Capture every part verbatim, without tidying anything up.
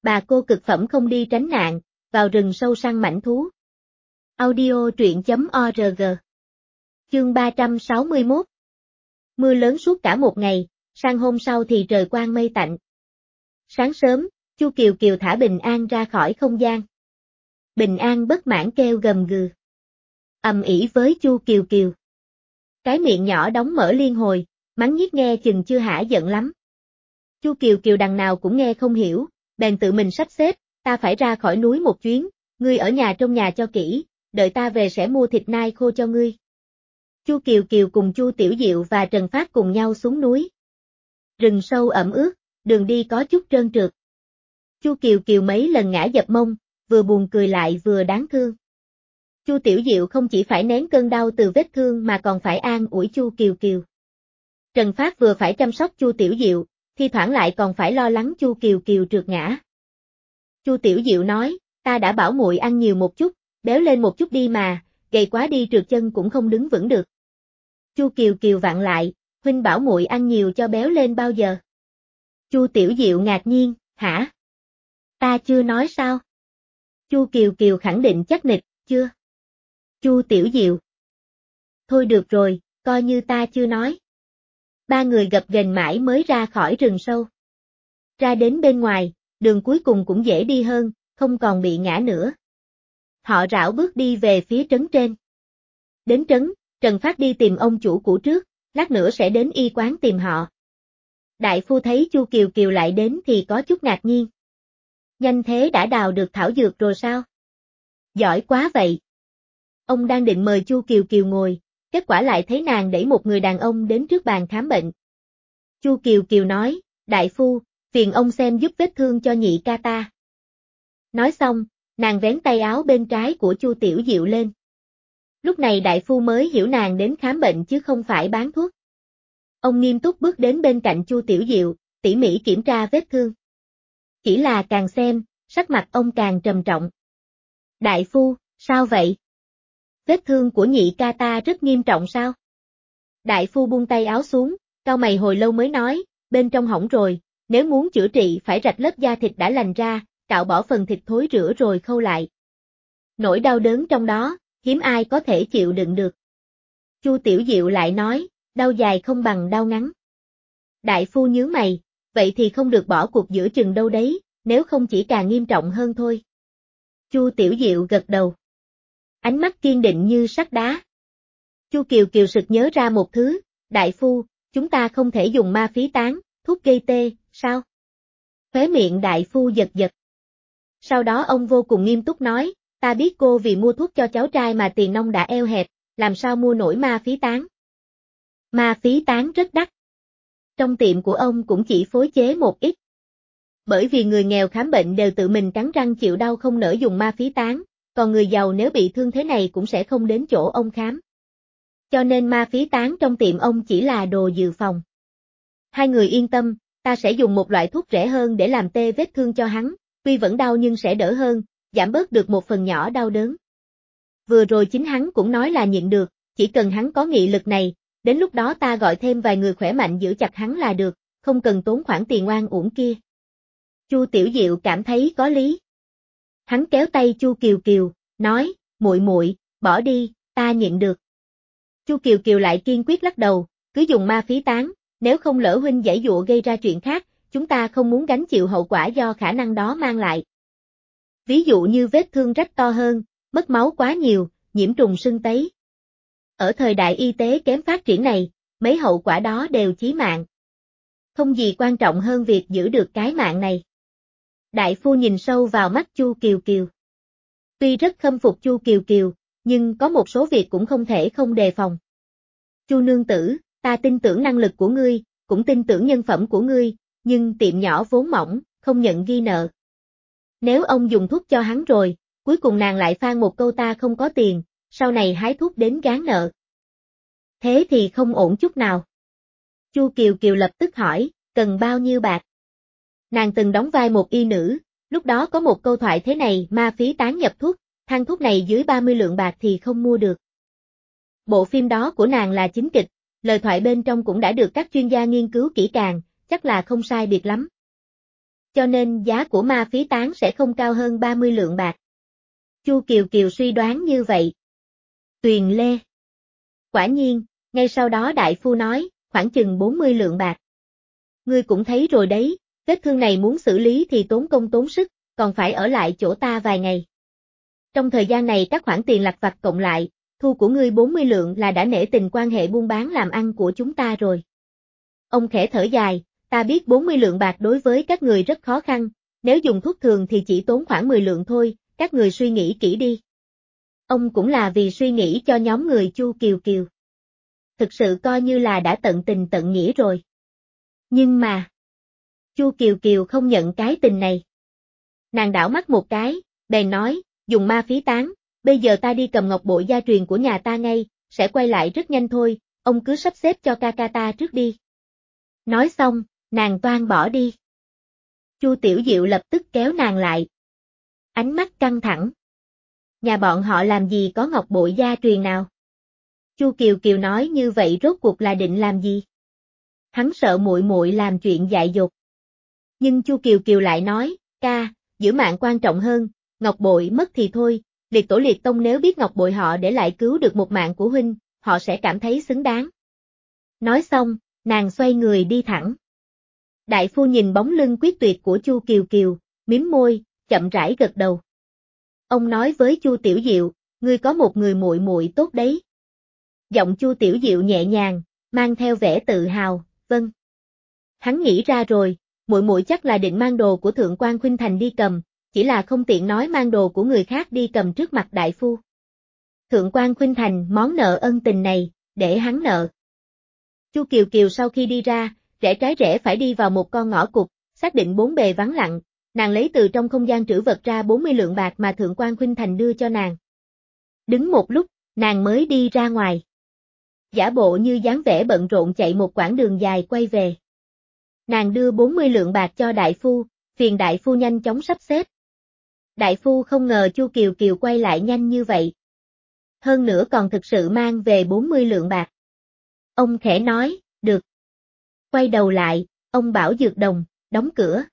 Bà cô cực phẩm không đi tránh nạn, vào rừng sâu săn mãnh thú. Audio truyện chấm org. Chương ba trăm sáu mươi mốt. Mưa lớn suốt cả một ngày, sang hôm sau thì trời quang mây tạnh. Sáng sớm, Chu Kiều Kiều thả Bình An ra khỏi không gian. Bình An bất mãn kêu gầm gừ. Ầm ĩ với Chu Kiều Kiều. Cái miệng nhỏ đóng mở liên hồi, mắng nhiếc nghe chừng chưa hả giận lắm. Chu Kiều Kiều đằng nào cũng nghe không hiểu, bèn tự mình sắp xếp, ta phải ra khỏi núi một chuyến, ngươi ở nhà trong nhà cho kỹ, đợi ta về sẽ mua thịt nai khô cho ngươi. Chu Kiều Kiều cùng Chu Tiểu Diệu và Trần Phát cùng nhau xuống núi. Rừng sâu ẩm ướt, đường đi có chút trơn trượt. Chu Kiều Kiều mấy lần ngã dập mông, vừa buồn cười lại vừa đáng thương. Chu Tiểu Diệu không chỉ phải nén cơn đau từ vết thương mà còn phải an ủi Chu Kiều Kiều. Trần Phát vừa phải chăm sóc Chu Tiểu Diệu, thi thoảng lại còn phải lo lắng Chu Kiều Kiều trượt ngã. Chu Tiểu Diệu nói, ta đã bảo muội ăn nhiều một chút, béo lên một chút đi mà, gầy quá đi trượt chân cũng không đứng vững được. Chu Kiều Kiều vặn lại, huynh bảo muội ăn nhiều cho béo lên bao giờ? Chu Tiểu Diệu ngạc nhiên, hả? Ta chưa nói sao? Chu Kiều Kiều khẳng định chắc nịch, chưa? Chu Tiểu Diệu. Thôi được rồi, coi như ta chưa nói. Ba người gập ghềnh mãi mới ra khỏi rừng sâu. Ra đến bên ngoài, đường cuối cùng cũng dễ đi hơn, không còn bị ngã nữa. Họ rảo bước đi về phía trấn trên. Đến trấn, Trần Phát đi tìm ông chủ cũ trước, lát nữa sẽ đến y quán tìm họ. Đại phu thấy Chu Kiều Kiều lại đến thì có chút ngạc nhiên. Nhanh thế đã đào được thảo dược rồi sao? Giỏi quá vậy. Ông đang định mời Chu Kiều Kiều ngồi, kết quả lại thấy nàng đẩy một người đàn ông đến trước bàn khám bệnh. Chu Kiều Kiều nói, đại phu, phiền ông xem giúp vết thương cho nhị ca ta. Nói xong, nàng vén tay áo bên trái của Chu Tiểu Diệu lên. Lúc này đại phu mới hiểu nàng đến khám bệnh chứ không phải bán thuốc. Ông nghiêm túc bước đến bên cạnh Chu Tiểu Diệu, tỉ mỉ kiểm tra vết thương. Chỉ là càng xem, sắc mặt ông càng trầm trọng. Đại phu, sao vậy? Vết thương của nhị ca ta rất nghiêm trọng sao? Đại phu buông tay áo xuống, cau mày hồi lâu mới nói, bên trong hỏng rồi, nếu muốn chữa trị phải rạch lớp da thịt đã lành ra, cạo bỏ phần thịt thối rữa rồi khâu lại. Nỗi đau đớn trong đó, hiếm ai có thể chịu đựng được. Chu Tiểu Diệu lại nói, đau dài không bằng đau ngắn. Đại phu nhướng mày, vậy thì không được bỏ cuộc giữa chừng đâu đấy, nếu không chỉ càng nghiêm trọng hơn thôi. Chu Tiểu Diệu gật đầu. Ánh mắt kiên định như sắt đá. Chu Kiều Kiều sực nhớ ra một thứ, đại phu, chúng ta không thể dùng ma phí tán, thuốc gây tê, sao? Khóe miệng đại phu giật giật. Sau đó ông vô cùng nghiêm túc nói, ta biết cô vì mua thuốc cho cháu trai mà tiền nong đã eo hẹp, làm sao mua nổi ma phí tán? Ma phí tán rất đắt. Trong tiệm của ông cũng chỉ phối chế một ít. Bởi vì người nghèo khám bệnh đều tự mình cắn răng chịu đau không nỡ dùng ma phí tán, còn người giàu nếu bị thương thế này cũng sẽ không đến chỗ ông khám. Cho nên ma phí tán trong tiệm ông chỉ là đồ dự phòng. Hai người yên tâm, ta sẽ dùng một loại thuốc rẻ hơn để làm tê vết thương cho hắn, tuy vẫn đau nhưng sẽ đỡ hơn, giảm bớt được một phần nhỏ đau đớn. Vừa rồi chính hắn cũng nói là nhịn được, chỉ cần hắn có nghị lực này, đến lúc đó ta gọi thêm vài người khỏe mạnh giữ chặt hắn là được, không cần tốn khoản tiền oan uổng kia. Chu Tiểu Diệu cảm thấy có lý. Hắn kéo tay Chu Kiều Kiều, nói, muội muội, bỏ đi, ta nhịn được. Chu Kiều Kiều lại kiên quyết lắc đầu, cứ dùng ma phí tán, nếu không lỡ huynh giãy giụa gây ra chuyện khác, chúng ta không muốn gánh chịu hậu quả do khả năng đó mang lại. Ví dụ như vết thương rách to hơn, mất máu quá nhiều, nhiễm trùng sưng tấy. Ở thời đại y tế kém phát triển này, mấy hậu quả đó đều chí mạng. Không gì quan trọng hơn việc giữ được cái mạng này. Đại phu nhìn sâu vào mắt Chu Kiều Kiều. Tuy rất khâm phục Chu Kiều Kiều, nhưng có một số việc cũng không thể không đề phòng. Chu nương tử, ta tin tưởng năng lực của ngươi, cũng tin tưởng nhân phẩm của ngươi, nhưng tiệm nhỏ vốn mỏng, không nhận ghi nợ. Nếu ông dùng thuốc cho hắn rồi, cuối cùng nàng lại phang một câu ta không có tiền, sau này hái thuốc đến gán nợ. Thế thì không ổn chút nào. Chu Kiều Kiều lập tức hỏi, cần bao nhiêu bạc? Nàng từng đóng vai một y nữ, lúc đó có một câu thoại thế này, ma phí tán nhập thuốc, thang thuốc này dưới ba mươi lượng bạc thì không mua được. Bộ phim đó của nàng là chính kịch, lời thoại bên trong cũng đã được các chuyên gia nghiên cứu kỹ càng, chắc là không sai biệt lắm. cho nên giá của ma phí tán sẽ không cao hơn ba mươi lượng bạc. Chu Kiều Kiều suy đoán như vậy. Tuyền Lê. Quả nhiên, ngay sau đó đại phu nói, khoảng chừng bốn mươi lượng bạc. Ngươi cũng thấy rồi đấy, vết thương này muốn xử lý thì tốn công tốn sức, còn phải ở lại chỗ ta vài ngày. Trong thời gian này các khoản tiền lặt vặt cộng lại, thu của ngươi bốn mươi lượng là đã nể tình quan hệ buôn bán làm ăn của chúng ta rồi. Ông khẽ thở dài, ta biết bốn mươi lượng bạc đối với các người rất khó khăn, nếu dùng thuốc thường thì chỉ tốn khoảng mười lượng thôi, các người suy nghĩ kỹ đi. Ông cũng là vì suy nghĩ cho nhóm người Chu Kiều Kiều. Thực sự coi như là đã tận tình tận nghĩa rồi. Nhưng mà, Chu Kiều Kiều không nhận cái tình này. Nàng đảo mắt một cái, bèn nói, dùng ma phí tán, bây giờ ta đi cầm ngọc bội gia truyền của nhà ta ngay, sẽ quay lại rất nhanh thôi, ông cứ sắp xếp cho ca ca ta trước đi. Nói xong, nàng toan bỏ đi. Chu Tiểu Diệu lập tức kéo nàng lại. Ánh mắt căng thẳng. Nhà bọn họ làm gì có ngọc bội gia truyền nào? Chu Kiều Kiều nói như vậy rốt cuộc là định làm gì? Hắn sợ muội muội làm chuyện dại dột. Nhưng Chu Kiều Kiều lại nói, ca, giữ mạng quan trọng hơn, ngọc bội mất thì thôi, liệt tổ liệt tông nếu biết ngọc bội họ để lại cứu được một mạng của huynh, họ sẽ cảm thấy xứng đáng. Nói xong, nàng xoay người đi thẳng. Đại phu nhìn bóng lưng quyết tuyệt của Chu Kiều Kiều, mím môi, chậm rãi gật đầu. Ông nói với Chu Tiểu Diệu, ngươi có một người muội muội tốt đấy. Giọng Chu Tiểu Diệu nhẹ nhàng, mang theo vẻ tự hào, vâng. Hắn nghĩ ra rồi, muội muội chắc là định mang đồ của Thượng quan Khuynh Thành đi cầm, chỉ là không tiện nói mang đồ của người khác đi cầm trước mặt đại phu. Thượng quan Khuynh Thành món nợ ân tình này, để hắn nợ. Chu Kiều Kiều sau khi đi ra, rẽ trái rẽ phải đi vào một con ngõ cụt, xác định bốn bề vắng lặng, nàng lấy từ trong không gian trữ vật ra bốn mươi lượng bạc mà Thượng quan Khuynh Thành đưa cho nàng. Đứng một lúc, nàng mới đi ra ngoài. Giả bộ như dáng vẻ bận rộn chạy một quãng đường dài quay về. Nàng đưa bốn mươi lượng bạc cho đại phu, phiền đại phu nhanh chóng sắp xếp. Đại phu không ngờ Chu Kiều Kiều quay lại nhanh như vậy. Hơn nữa còn thực sự mang về bốn mươi lượng bạc. Ông khẽ nói, được. Quay đầu lại, ông bảo Dược Đồng, đóng cửa.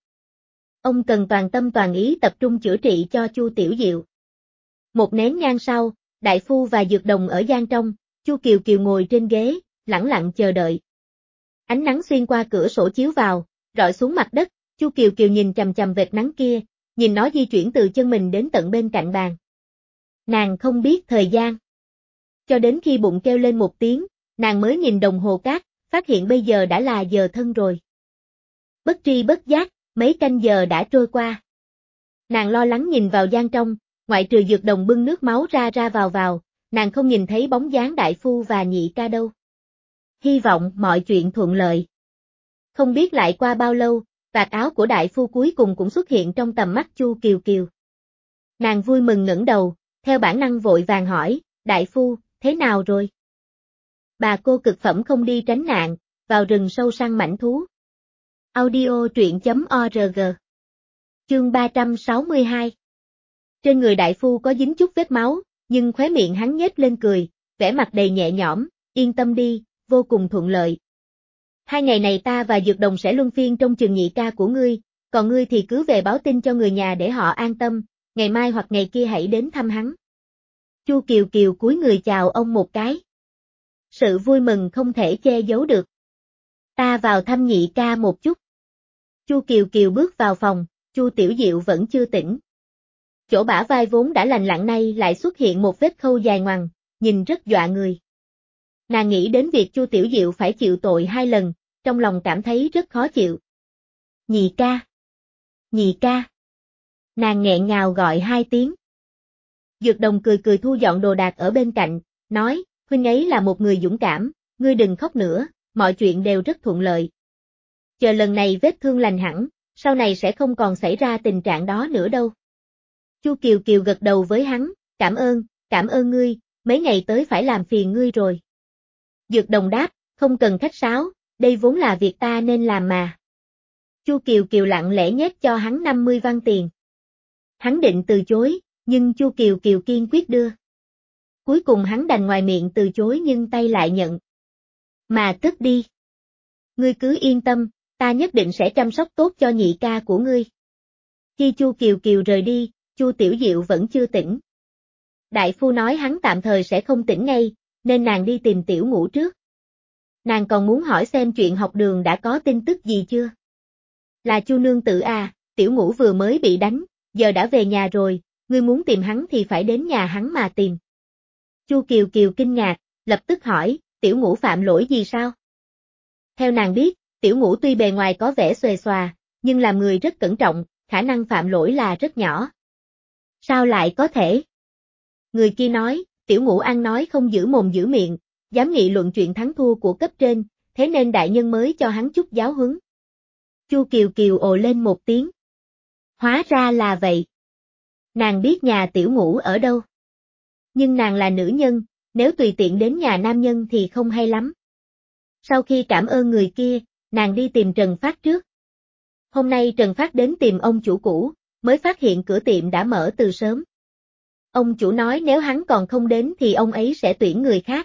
Ông cần toàn tâm toàn ý tập trung chữa trị cho Chu Tiểu Diệu. Một nén nhang sau, đại phu và Dược Đồng ở gian trong, Chu Kiều Kiều ngồi trên ghế, lẳng lặng chờ đợi. Ánh nắng xuyên qua cửa sổ chiếu vào, rọi xuống mặt đất, Chu Kiều Kiều nhìn chằm chằm vệt nắng kia, nhìn nó di chuyển từ chân mình đến tận bên cạnh bàn. Nàng không biết thời gian. Cho đến khi bụng kêu lên một tiếng, nàng mới nhìn đồng hồ cát, phát hiện bây giờ đã là giờ thân rồi. Bất tri bất giác, mấy canh giờ đã trôi qua. Nàng lo lắng nhìn vào gian trong, ngoại trừ Dược Đồng bưng nước máu ra ra vào vào, nàng không nhìn thấy bóng dáng đại phu và nhị ca đâu. Hy vọng mọi chuyện thuận lợi. Không biết lại qua bao lâu, vạt áo của đại phu cuối cùng cũng xuất hiện trong tầm mắt Chu Kiều Kiều. Nàng vui mừng ngẩng đầu, theo bản năng vội vàng hỏi, đại phu, thế nào rồi? Bà cô cực phẩm không đi tránh nạn, vào rừng sâu săn mãnh thú. Audio truyện chấm org. Chương ba trăm sáu mươi hai. Trên người đại phu có dính chút vết máu, nhưng khóe miệng hắn nhếch lên cười, vẻ mặt đầy nhẹ nhõm, yên tâm đi, vô cùng thuận lợi. Hai ngày này ta và Dược Đồng sẽ luân phiên trông chừng nhị ca của ngươi, còn ngươi thì cứ về báo tin cho người nhà để họ an tâm, ngày mai hoặc ngày kia hãy đến thăm hắn. Chu Kiều Kiều cúi người chào ông một cái. Sự vui mừng không thể che giấu được. Ta vào thăm nhị ca một chút. Chu Kiều Kiều bước vào phòng, Chu Tiểu Diệu vẫn chưa tỉnh. Chỗ bả vai vốn đã lành lặn nay lại xuất hiện một vết khâu dài ngoằng, nhìn rất dọa người. Nàng nghĩ đến việc Chu Tiểu Diệu phải chịu tội hai lần, trong lòng cảm thấy rất khó chịu. Nhị ca! Nhị ca! Nàng nghẹn ngào gọi hai tiếng. Dược Đồng cười cười thu dọn đồ đạc ở bên cạnh, nói, huynh ấy là một người dũng cảm, ngươi đừng khóc nữa, mọi chuyện đều rất thuận lợi. Chờ lần này vết thương lành hẳn, sau này sẽ không còn xảy ra tình trạng đó nữa đâu. Chu Kiều Kiều gật đầu với hắn, cảm ơn, cảm ơn ngươi, mấy ngày tới phải làm phiền ngươi rồi. Dược Đồng đáp, không cần khách sáo, đây vốn là việc ta nên làm mà. Chu Kiều Kiều lặng lẽ nhét cho hắn năm mươi văn tiền. Hắn định từ chối, nhưng Chu Kiều Kiều kiên quyết đưa. Cuối cùng hắn đành ngoài miệng từ chối nhưng tay lại nhận. Mà cất đi. Ngươi cứ yên tâm, ta nhất định sẽ chăm sóc tốt cho nhị ca của ngươi. Khi Chu Kiều Kiều rời đi, Chu Tiểu Diệu vẫn chưa tỉnh. Đại phu nói hắn tạm thời sẽ không tỉnh ngay, nên nàng đi tìm Tiểu Ngũ trước. Nàng còn muốn hỏi xem chuyện học đường đã có tin tức gì chưa. Là Chu nương tử à, Tiểu Ngũ vừa mới bị đánh, giờ đã về nhà rồi, ngươi muốn tìm hắn thì phải đến nhà hắn mà tìm. Chu Kiều Kiều kinh ngạc, lập tức hỏi, Tiểu Ngũ phạm lỗi gì sao? Theo nàng biết, Tiểu Ngũ tuy bề ngoài có vẻ xuề xòa, nhưng làm người rất cẩn trọng, khả năng phạm lỗi là rất nhỏ. Sao lại có thể? Người kia nói, Tiểu Ngũ ăn nói không giữ mồm giữ miệng, dám nghị luận chuyện thắng thua của cấp trên, thế nên đại nhân mới cho hắn chút giáo huấn. Chu Kiều Kiều ồ lên một tiếng. Hóa ra là vậy. Nàng biết nhà Tiểu Ngũ ở đâu. Nhưng nàng là nữ nhân, nếu tùy tiện đến nhà nam nhân thì không hay lắm. Sau khi cảm ơn người kia, nàng đi tìm Trần Phát trước. Hôm nay Trần Phát đến tìm ông chủ cũ, mới phát hiện cửa tiệm đã mở từ sớm. Ông chủ nói nếu hắn còn không đến thì ông ấy sẽ tuyển người khác.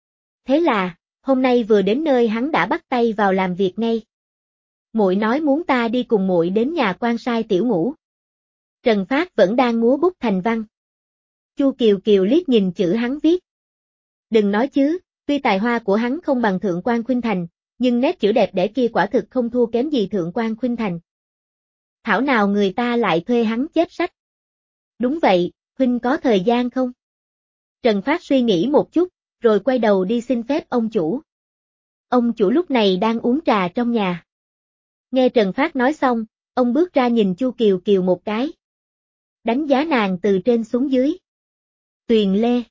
Thế là, hôm nay vừa đến nơi hắn đã bắt tay vào làm việc ngay. Muội nói muốn ta đi cùng muội đến nhà quan sai Tiểu Ngũ. Trần Phát vẫn đang múa bút thành văn. Chu Kiều Kiều liếc nhìn chữ hắn viết. Đừng nói chứ, tuy tài hoa của hắn không bằng Thượng quan Khuynh Thành, nhưng nét chữ đẹp đẽ kia quả thực không thua kém gì Thượng quan Khuynh Thành. Thảo nào người ta lại thuê hắn chép sách. Đúng vậy, huynh có thời gian không? Trần Phát suy nghĩ một chút, rồi quay đầu đi xin phép ông chủ. Ông chủ lúc này đang uống trà trong nhà. Nghe Trần Phát nói xong, ông bước ra nhìn Chu Kiều Kiều một cái. Đánh giá nàng từ trên xuống dưới. Tuyền Lê.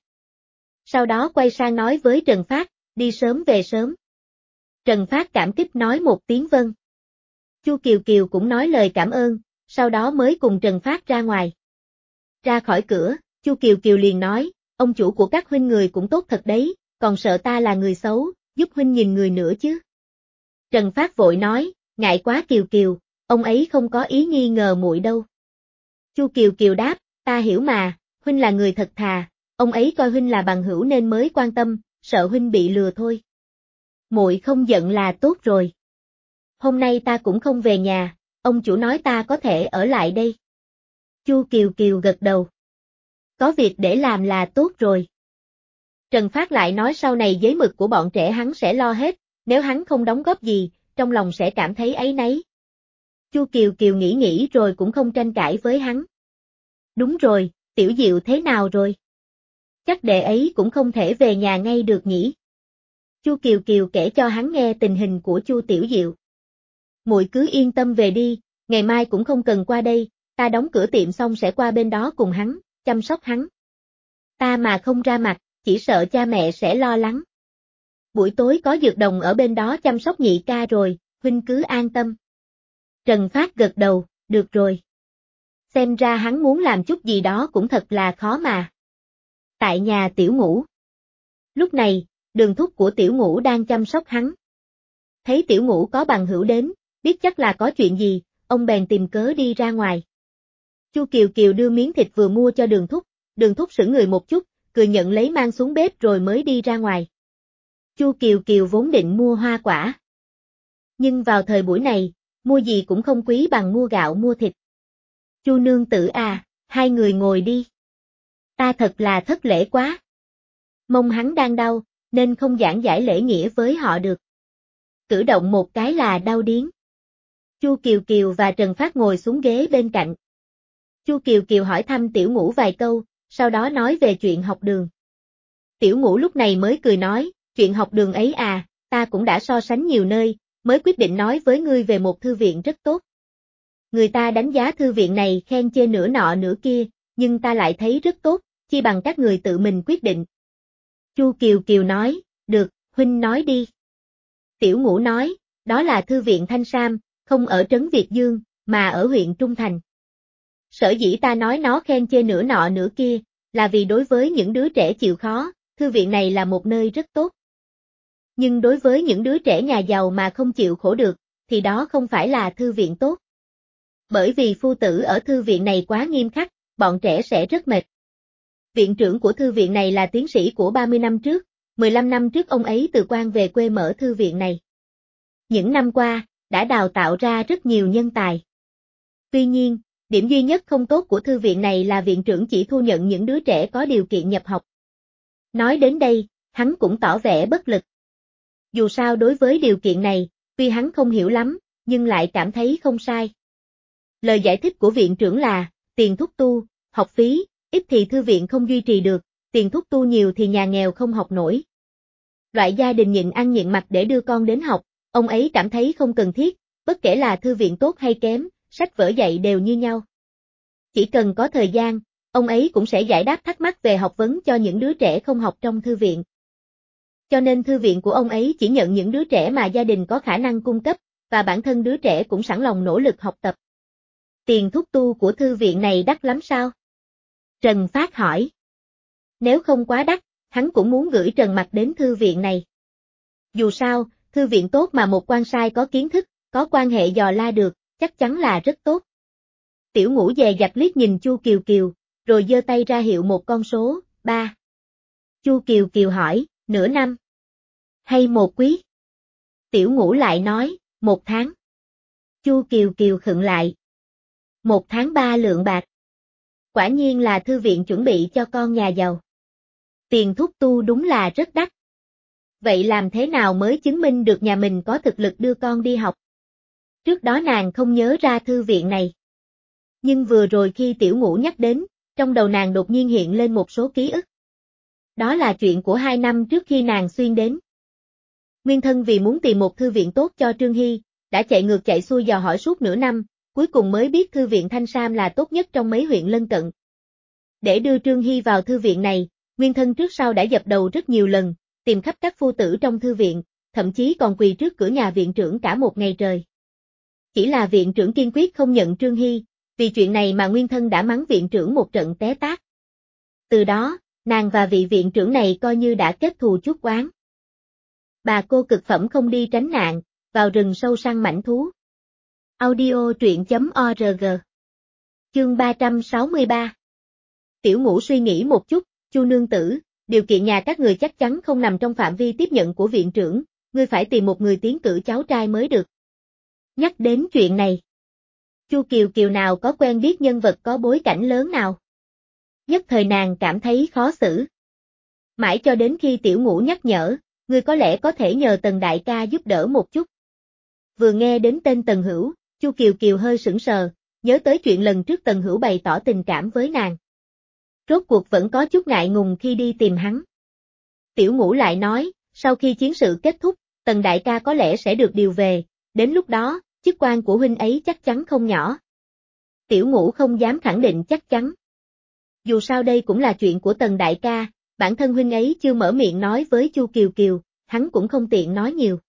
Sau đó quay sang nói với Trần Phát, đi sớm về sớm. Trần Phát cảm kích nói một tiếng vâng. Chu Kiều Kiều cũng nói lời cảm ơn, sau đó mới cùng Trần Phát ra ngoài. Ra khỏi cửa, Chu Kiều Kiều liền nói, ông chủ của các huynh người cũng tốt thật đấy, còn sợ ta là người xấu, giúp huynh nhìn người nữa chứ. Trần Phát vội nói, ngại quá Kiều Kiều, ông ấy không có ý nghi ngờ muội đâu. Chu Kiều Kiều đáp, ta hiểu mà, huynh là người thật thà, ông ấy coi huynh là bằng hữu nên mới quan tâm, sợ huynh bị lừa thôi. Muội không giận là tốt rồi. Hôm nay ta cũng không về nhà, ông chủ nói ta có thể ở lại đây. Chu Kiều Kiều gật đầu. Có việc để làm là tốt rồi. Trần Phát lại nói sau này giấy mực của bọn trẻ hắn sẽ lo hết, nếu hắn không đóng góp gì, trong lòng sẽ cảm thấy áy náy. Chu Kiều Kiều nghĩ nghĩ rồi cũng không tranh cãi với hắn. Đúng rồi, Tiểu Diệu thế nào rồi? Chắc đệ ấy cũng không thể về nhà ngay được nhỉ? Chu Kiều Kiều kể cho hắn nghe tình hình của Chu Tiểu Diệu. Muội cứ yên tâm về đi, ngày mai cũng không cần qua đây, ta đóng cửa tiệm xong sẽ qua bên đó cùng hắn, chăm sóc hắn. Ta mà không ra mặt, chỉ sợ cha mẹ sẽ lo lắng. Buổi tối có dược đồng ở bên đó chăm sóc nhị ca rồi, huynh cứ an tâm. Trần Phát gật đầu, được rồi. Xem ra hắn muốn làm chút gì đó cũng thật là khó mà. Tại nhà Tiểu Ngũ. Lúc này, Đường thúc của Tiểu Ngũ đang chăm sóc hắn. Thấy Tiểu Ngũ có bằng hữu đến, biết chắc là có chuyện gì, ông bèn tìm cớ đi ra ngoài. Chu Kiều Kiều đưa miếng thịt vừa mua cho Đường thúc, Đường thúc sững người một chút, cười nhận lấy mang xuống bếp rồi mới đi ra ngoài. Chu Kiều Kiều vốn định mua hoa quả. Nhưng vào thời buổi này, mua gì cũng không quý bằng mua gạo mua thịt. Chu nương tử à, hai người ngồi đi. Ta thật là thất lễ quá. Mông hắn đang đau, nên không giảng giải lễ nghĩa với họ được. Cử động một cái là đau điếng. Chu Kiều Kiều và Trần Phát ngồi xuống ghế bên cạnh. Chu Kiều Kiều hỏi thăm Tiểu Ngũ vài câu, sau đó nói về chuyện học đường. Tiểu Ngũ lúc này mới cười nói, chuyện học đường ấy à, ta cũng đã so sánh nhiều nơi, mới quyết định nói với ngươi về một thư viện rất tốt. Người ta đánh giá thư viện này khen chê nửa nọ nửa kia, nhưng ta lại thấy rất tốt, chi bằng các người tự mình quyết định. Chu Kiều Kiều nói, được, huynh nói đi. Tiểu Ngũ nói, đó là thư viện Thanh Sam, không ở trấn Việt Dương, mà ở huyện Trung Thành. Sở dĩ ta nói nó khen chê nửa nọ nửa kia, là vì đối với những đứa trẻ chịu khó, thư viện này là một nơi rất tốt. Nhưng đối với những đứa trẻ nhà giàu mà không chịu khổ được, thì đó không phải là thư viện tốt. Bởi vì phu tử ở thư viện này quá nghiêm khắc, bọn trẻ sẽ rất mệt. Viện trưởng của thư viện này là tiến sĩ của ba mươi năm trước, mười lăm năm trước ông ấy từ quan về quê mở thư viện này. Những năm qua, đã đào tạo ra rất nhiều nhân tài. Tuy nhiên, điểm duy nhất không tốt của thư viện này là viện trưởng chỉ thu nhận những đứa trẻ có điều kiện nhập học. Nói đến đây, hắn cũng tỏ vẻ bất lực. Dù sao đối với điều kiện này, tuy hắn không hiểu lắm, nhưng lại cảm thấy không sai. Lời giải thích của viện trưởng là, tiền thúc tu, học phí, ít thì thư viện không duy trì được, tiền thúc tu nhiều thì nhà nghèo không học nổi. Loại gia đình nhịn ăn nhịn mặc để đưa con đến học, ông ấy cảm thấy không cần thiết, bất kể là thư viện tốt hay kém, sách vở dạy đều như nhau. Chỉ cần có thời gian, ông ấy cũng sẽ giải đáp thắc mắc về học vấn cho những đứa trẻ không học trong thư viện. Cho nên thư viện của ông ấy chỉ nhận những đứa trẻ mà gia đình có khả năng cung cấp, và bản thân đứa trẻ cũng sẵn lòng nỗ lực học tập. Tiền thúc tu của thư viện này đắt lắm sao? Trần Phát hỏi. Nếu không quá đắt, hắn cũng muốn gửi Trần Mặc đến thư viện này. Dù sao, thư viện tốt mà một quan sai có kiến thức, có quan hệ dò la được, chắc chắn là rất tốt. Tiểu Ngũ dè dặt liếc nhìn Chu Kiều Kiều, rồi giơ tay ra hiệu một con số, ba. Chu Kiều Kiều hỏi, nửa năm? Hay một quý? Tiểu Ngũ lại nói, một tháng. Chu Kiều Kiều khựng lại. Một tháng ba lượng bạc. Quả nhiên là thư viện chuẩn bị cho con nhà giàu. Tiền thúc tu đúng là rất đắt. Vậy làm thế nào mới chứng minh được nhà mình có thực lực đưa con đi học? Trước đó nàng không nhớ ra thư viện này. Nhưng vừa rồi khi Tiểu Ngũ nhắc đến, trong đầu nàng đột nhiên hiện lên một số ký ức. Đó là chuyện của hai năm trước khi nàng xuyên đến. Nguyên thân vì muốn tìm một thư viện tốt cho Trương Hy, đã chạy ngược chạy xuôi dò hỏi suốt nửa năm, cuối cùng mới biết thư viện Thanh Sam là tốt nhất trong mấy huyện lân cận. Để đưa Trương Hy vào thư viện này, Nguyên thân trước sau đã dập đầu rất nhiều lần, tìm khắp các phu tử trong thư viện, thậm chí còn quỳ trước cửa nhà viện trưởng cả một ngày trời. Chỉ là viện trưởng kiên quyết không nhận Trương Hy, vì chuyện này mà Nguyên thân đã mắng viện trưởng một trận té tát. Từ đó, nàng và vị viện trưởng này coi như đã kết thù chuất oán. Bà cô cực phẩm không đi tránh nạn, vào rừng sâu săn mãnh thú. Audio truyện chấm org. Chương ba trăm sáu mươi ba. Tiểu Ngũ suy nghĩ một chút, Chu nương tử, điều kiện nhà các người chắc chắn không nằm trong phạm vi tiếp nhận của viện trưởng, ngươi phải tìm một người tiến cử cháu trai mới được. Nhắc đến chuyện này, Chu Kiều Kiều nào có quen biết nhân vật có bối cảnh lớn nào. Nhất thời nàng cảm thấy khó xử. Mãi cho đến khi Tiểu Ngũ nhắc nhở, ngươi có lẽ có thể nhờ Tần đại ca giúp đỡ một chút. Vừa nghe đến tên Tần Hữu, Chu Kiều Kiều hơi sững sờ, nhớ tới chuyện lần trước Tần Hữu bày tỏ tình cảm với nàng. Rốt cuộc vẫn có chút ngại ngùng khi đi tìm hắn. Tiểu Ngũ lại nói, sau khi chiến sự kết thúc, Tần đại ca có lẽ sẽ được điều về, đến lúc đó, chức quan của huynh ấy chắc chắn không nhỏ. Tiểu Ngũ không dám khẳng định chắc chắn. Dù sao đây cũng là chuyện của Tần đại ca, bản thân huynh ấy chưa mở miệng nói với Chu Kiều Kiều, hắn cũng không tiện nói nhiều.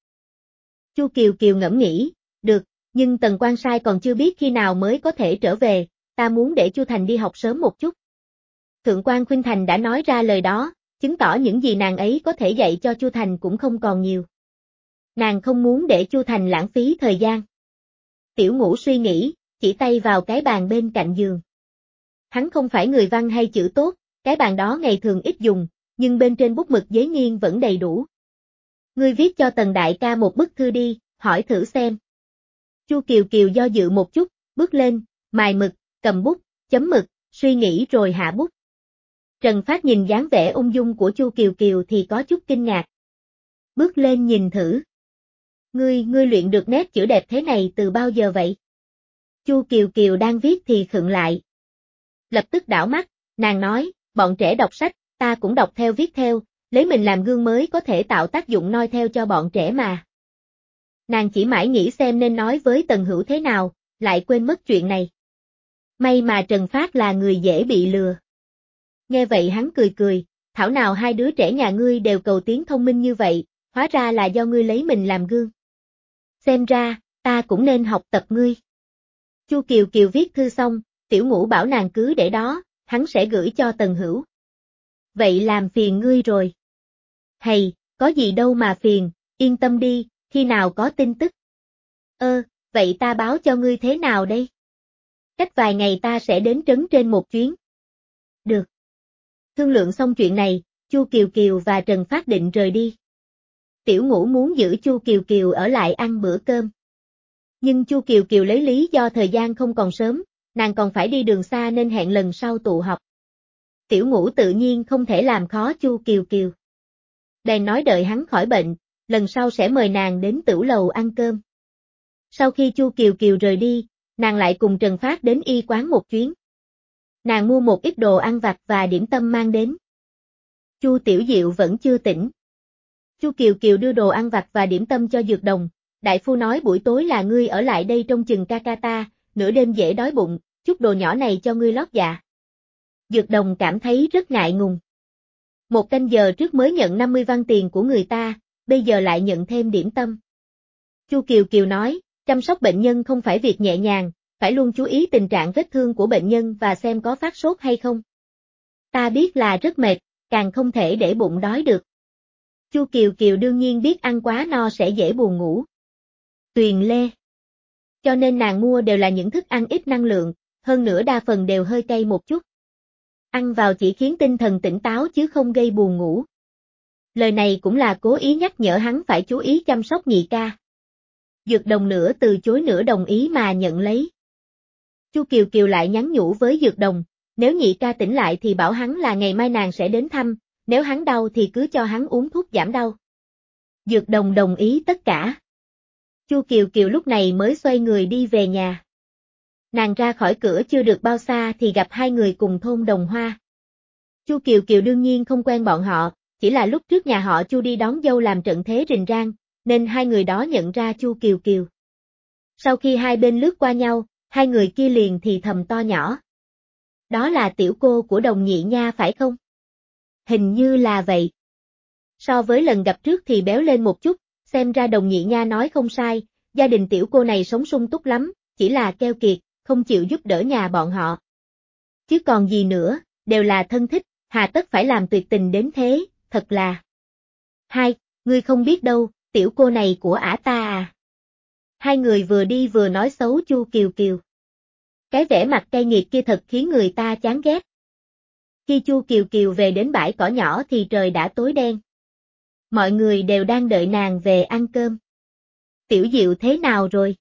Chu Kiều Kiều ngẫm nghĩ, được, nhưng Tần quan sai còn chưa biết khi nào mới có thể trở về, ta muốn để Chu Thành đi học sớm một chút. Thượng quan Khuynh Thành đã nói ra lời đó, chứng tỏ những gì nàng ấy có thể dạy cho Chu Thành cũng không còn nhiều. Nàng không muốn để Chu Thành lãng phí thời gian. Tiểu Ngũ suy nghĩ, chỉ tay vào cái bàn bên cạnh giường. Hắn không phải người văn hay chữ tốt, cái bàn đó ngày thường ít dùng, nhưng bên trên bút mực giấy nghiên vẫn đầy đủ. Ngươi viết cho Tần đại ca một bức thư đi, hỏi thử xem. Chu Kiều Kiều do dự một chút, bước lên, mài mực, cầm bút, chấm mực, suy nghĩ rồi hạ bút. Trần Phát nhìn dáng vẻ ung dung của Chu Kiều Kiều thì có chút kinh ngạc. Bước lên nhìn thử. Ngươi, ngươi luyện được nét chữ đẹp thế này từ bao giờ vậy? Chu Kiều Kiều đang viết thì khựng lại. Lập tức đảo mắt, nàng nói, bọn trẻ đọc sách, ta cũng đọc theo viết theo, lấy mình làm gương mới có thể tạo tác dụng noi theo cho bọn trẻ mà. Nàng chỉ mãi nghĩ xem nên nói với Tần Hữu thế nào, lại quên mất chuyện này. May mà Trần Phát là người dễ bị lừa. Nghe vậy hắn cười cười, thảo nào hai đứa trẻ nhà ngươi đều cầu tiến thông minh như vậy, hóa ra là do ngươi lấy mình làm gương. Xem ra, ta cũng nên học tập ngươi. Chu Kiều Kiều viết thư xong, Tiểu Ngũ bảo nàng cứ để đó, hắn sẽ gửi cho Tần Hữu. Vậy làm phiền ngươi rồi. Hay, có gì đâu mà phiền, yên tâm đi, khi nào có tin tức. Ơ, vậy ta báo cho ngươi thế nào đây? Cách vài ngày ta sẽ đến trấn trên một chuyến. Được. Thương lượng xong chuyện này, Chu Kiều Kiều và Trần Phát định rời đi. Tiểu Ngũ muốn giữ Chu Kiều Kiều ở lại ăn bữa cơm. Nhưng Chu Kiều Kiều lấy lý do thời gian không còn sớm, nàng còn phải đi đường xa nên hẹn lần sau tụ họp. Tiểu Ngũ tự nhiên không thể làm khó Chu Kiều Kiều. Bèn nói đợi hắn khỏi bệnh, lần sau sẽ mời nàng đến tửu lầu ăn cơm. Sau khi Chu Kiều Kiều rời đi, nàng lại cùng Trần Phát đến y quán một chuyến. Nàng mua một ít đồ ăn vặt và điểm tâm mang đến. Chu Tiểu Diệu vẫn chưa tỉnh. Chu Kiều Kiều đưa đồ ăn vặt và điểm tâm cho Dược Đồng. Đại phu nói buổi tối là ngươi ở lại đây trông chừng ca ca ta, nửa đêm dễ đói bụng, chút đồ nhỏ này cho ngươi lót dạ. Dược Đồng cảm thấy rất ngại ngùng. Một canh giờ trước mới nhận năm mươi văn tiền của người ta, bây giờ lại nhận thêm điểm tâm. Chu Kiều Kiều nói, chăm sóc bệnh nhân không phải việc nhẹ nhàng, phải luôn chú ý tình trạng vết thương của bệnh nhân và xem có phát sốt hay không. Ta biết là rất mệt, càng không thể để bụng đói được. Chu Kiều Kiều đương nhiên biết ăn quá no sẽ dễ buồn ngủ. Tuyền lê. Cho nên nàng mua đều là những thức ăn ít năng lượng, hơn nữa đa phần đều hơi cay một chút. Ăn vào chỉ khiến tinh thần tỉnh táo chứ không gây buồn ngủ. Lời này cũng là cố ý nhắc nhở hắn phải chú ý chăm sóc nhị ca. Dược Đồng nửa từ chối nửa đồng ý mà nhận lấy. Chu Kiều Kiều lại nhắn nhủ với Dược Đồng, nếu nhị ca tỉnh lại thì bảo hắn là ngày mai nàng sẽ đến thăm, nếu hắn đau thì cứ cho hắn uống thuốc giảm đau. Dược Đồng đồng ý tất cả. Chu Kiều Kiều lúc này mới xoay người đi về nhà. Nàng ra khỏi cửa chưa được bao xa thì gặp hai người cùng thôn Đồng Hoa. Chu Kiều Kiều đương nhiên không quen bọn họ, chỉ là lúc trước nhà họ Chu đi đón dâu làm trận thế rình rang, nên hai người đó nhận ra Chu Kiều Kiều. Sau khi hai bên lướt qua nhau, hai người kia liền thì thầm to nhỏ. Đó là tiểu cô của Đồng nhị nha phải không? Hình như là vậy. So với lần gặp trước thì béo lên một chút, xem ra Đồng nhị nha nói không sai, gia đình tiểu cô này sống sung túc lắm, chỉ là keo kiệt, không chịu giúp đỡ nhà bọn họ. Chứ còn gì nữa, đều là thân thích, hà tất phải làm tuyệt tình đến thế, thật là. Hai, ngươi không biết đâu, tiểu cô này của ả ta à. Hai người vừa đi vừa nói xấu Chu Kiều Kiều. Cái vẻ mặt cay nghiệt kia thật khiến người ta chán ghét. Khi Chu Kiều Kiều về đến bãi cỏ nhỏ thì trời đã tối đen. Mọi người đều đang đợi nàng về ăn cơm. Tiểu Diệu thế nào rồi?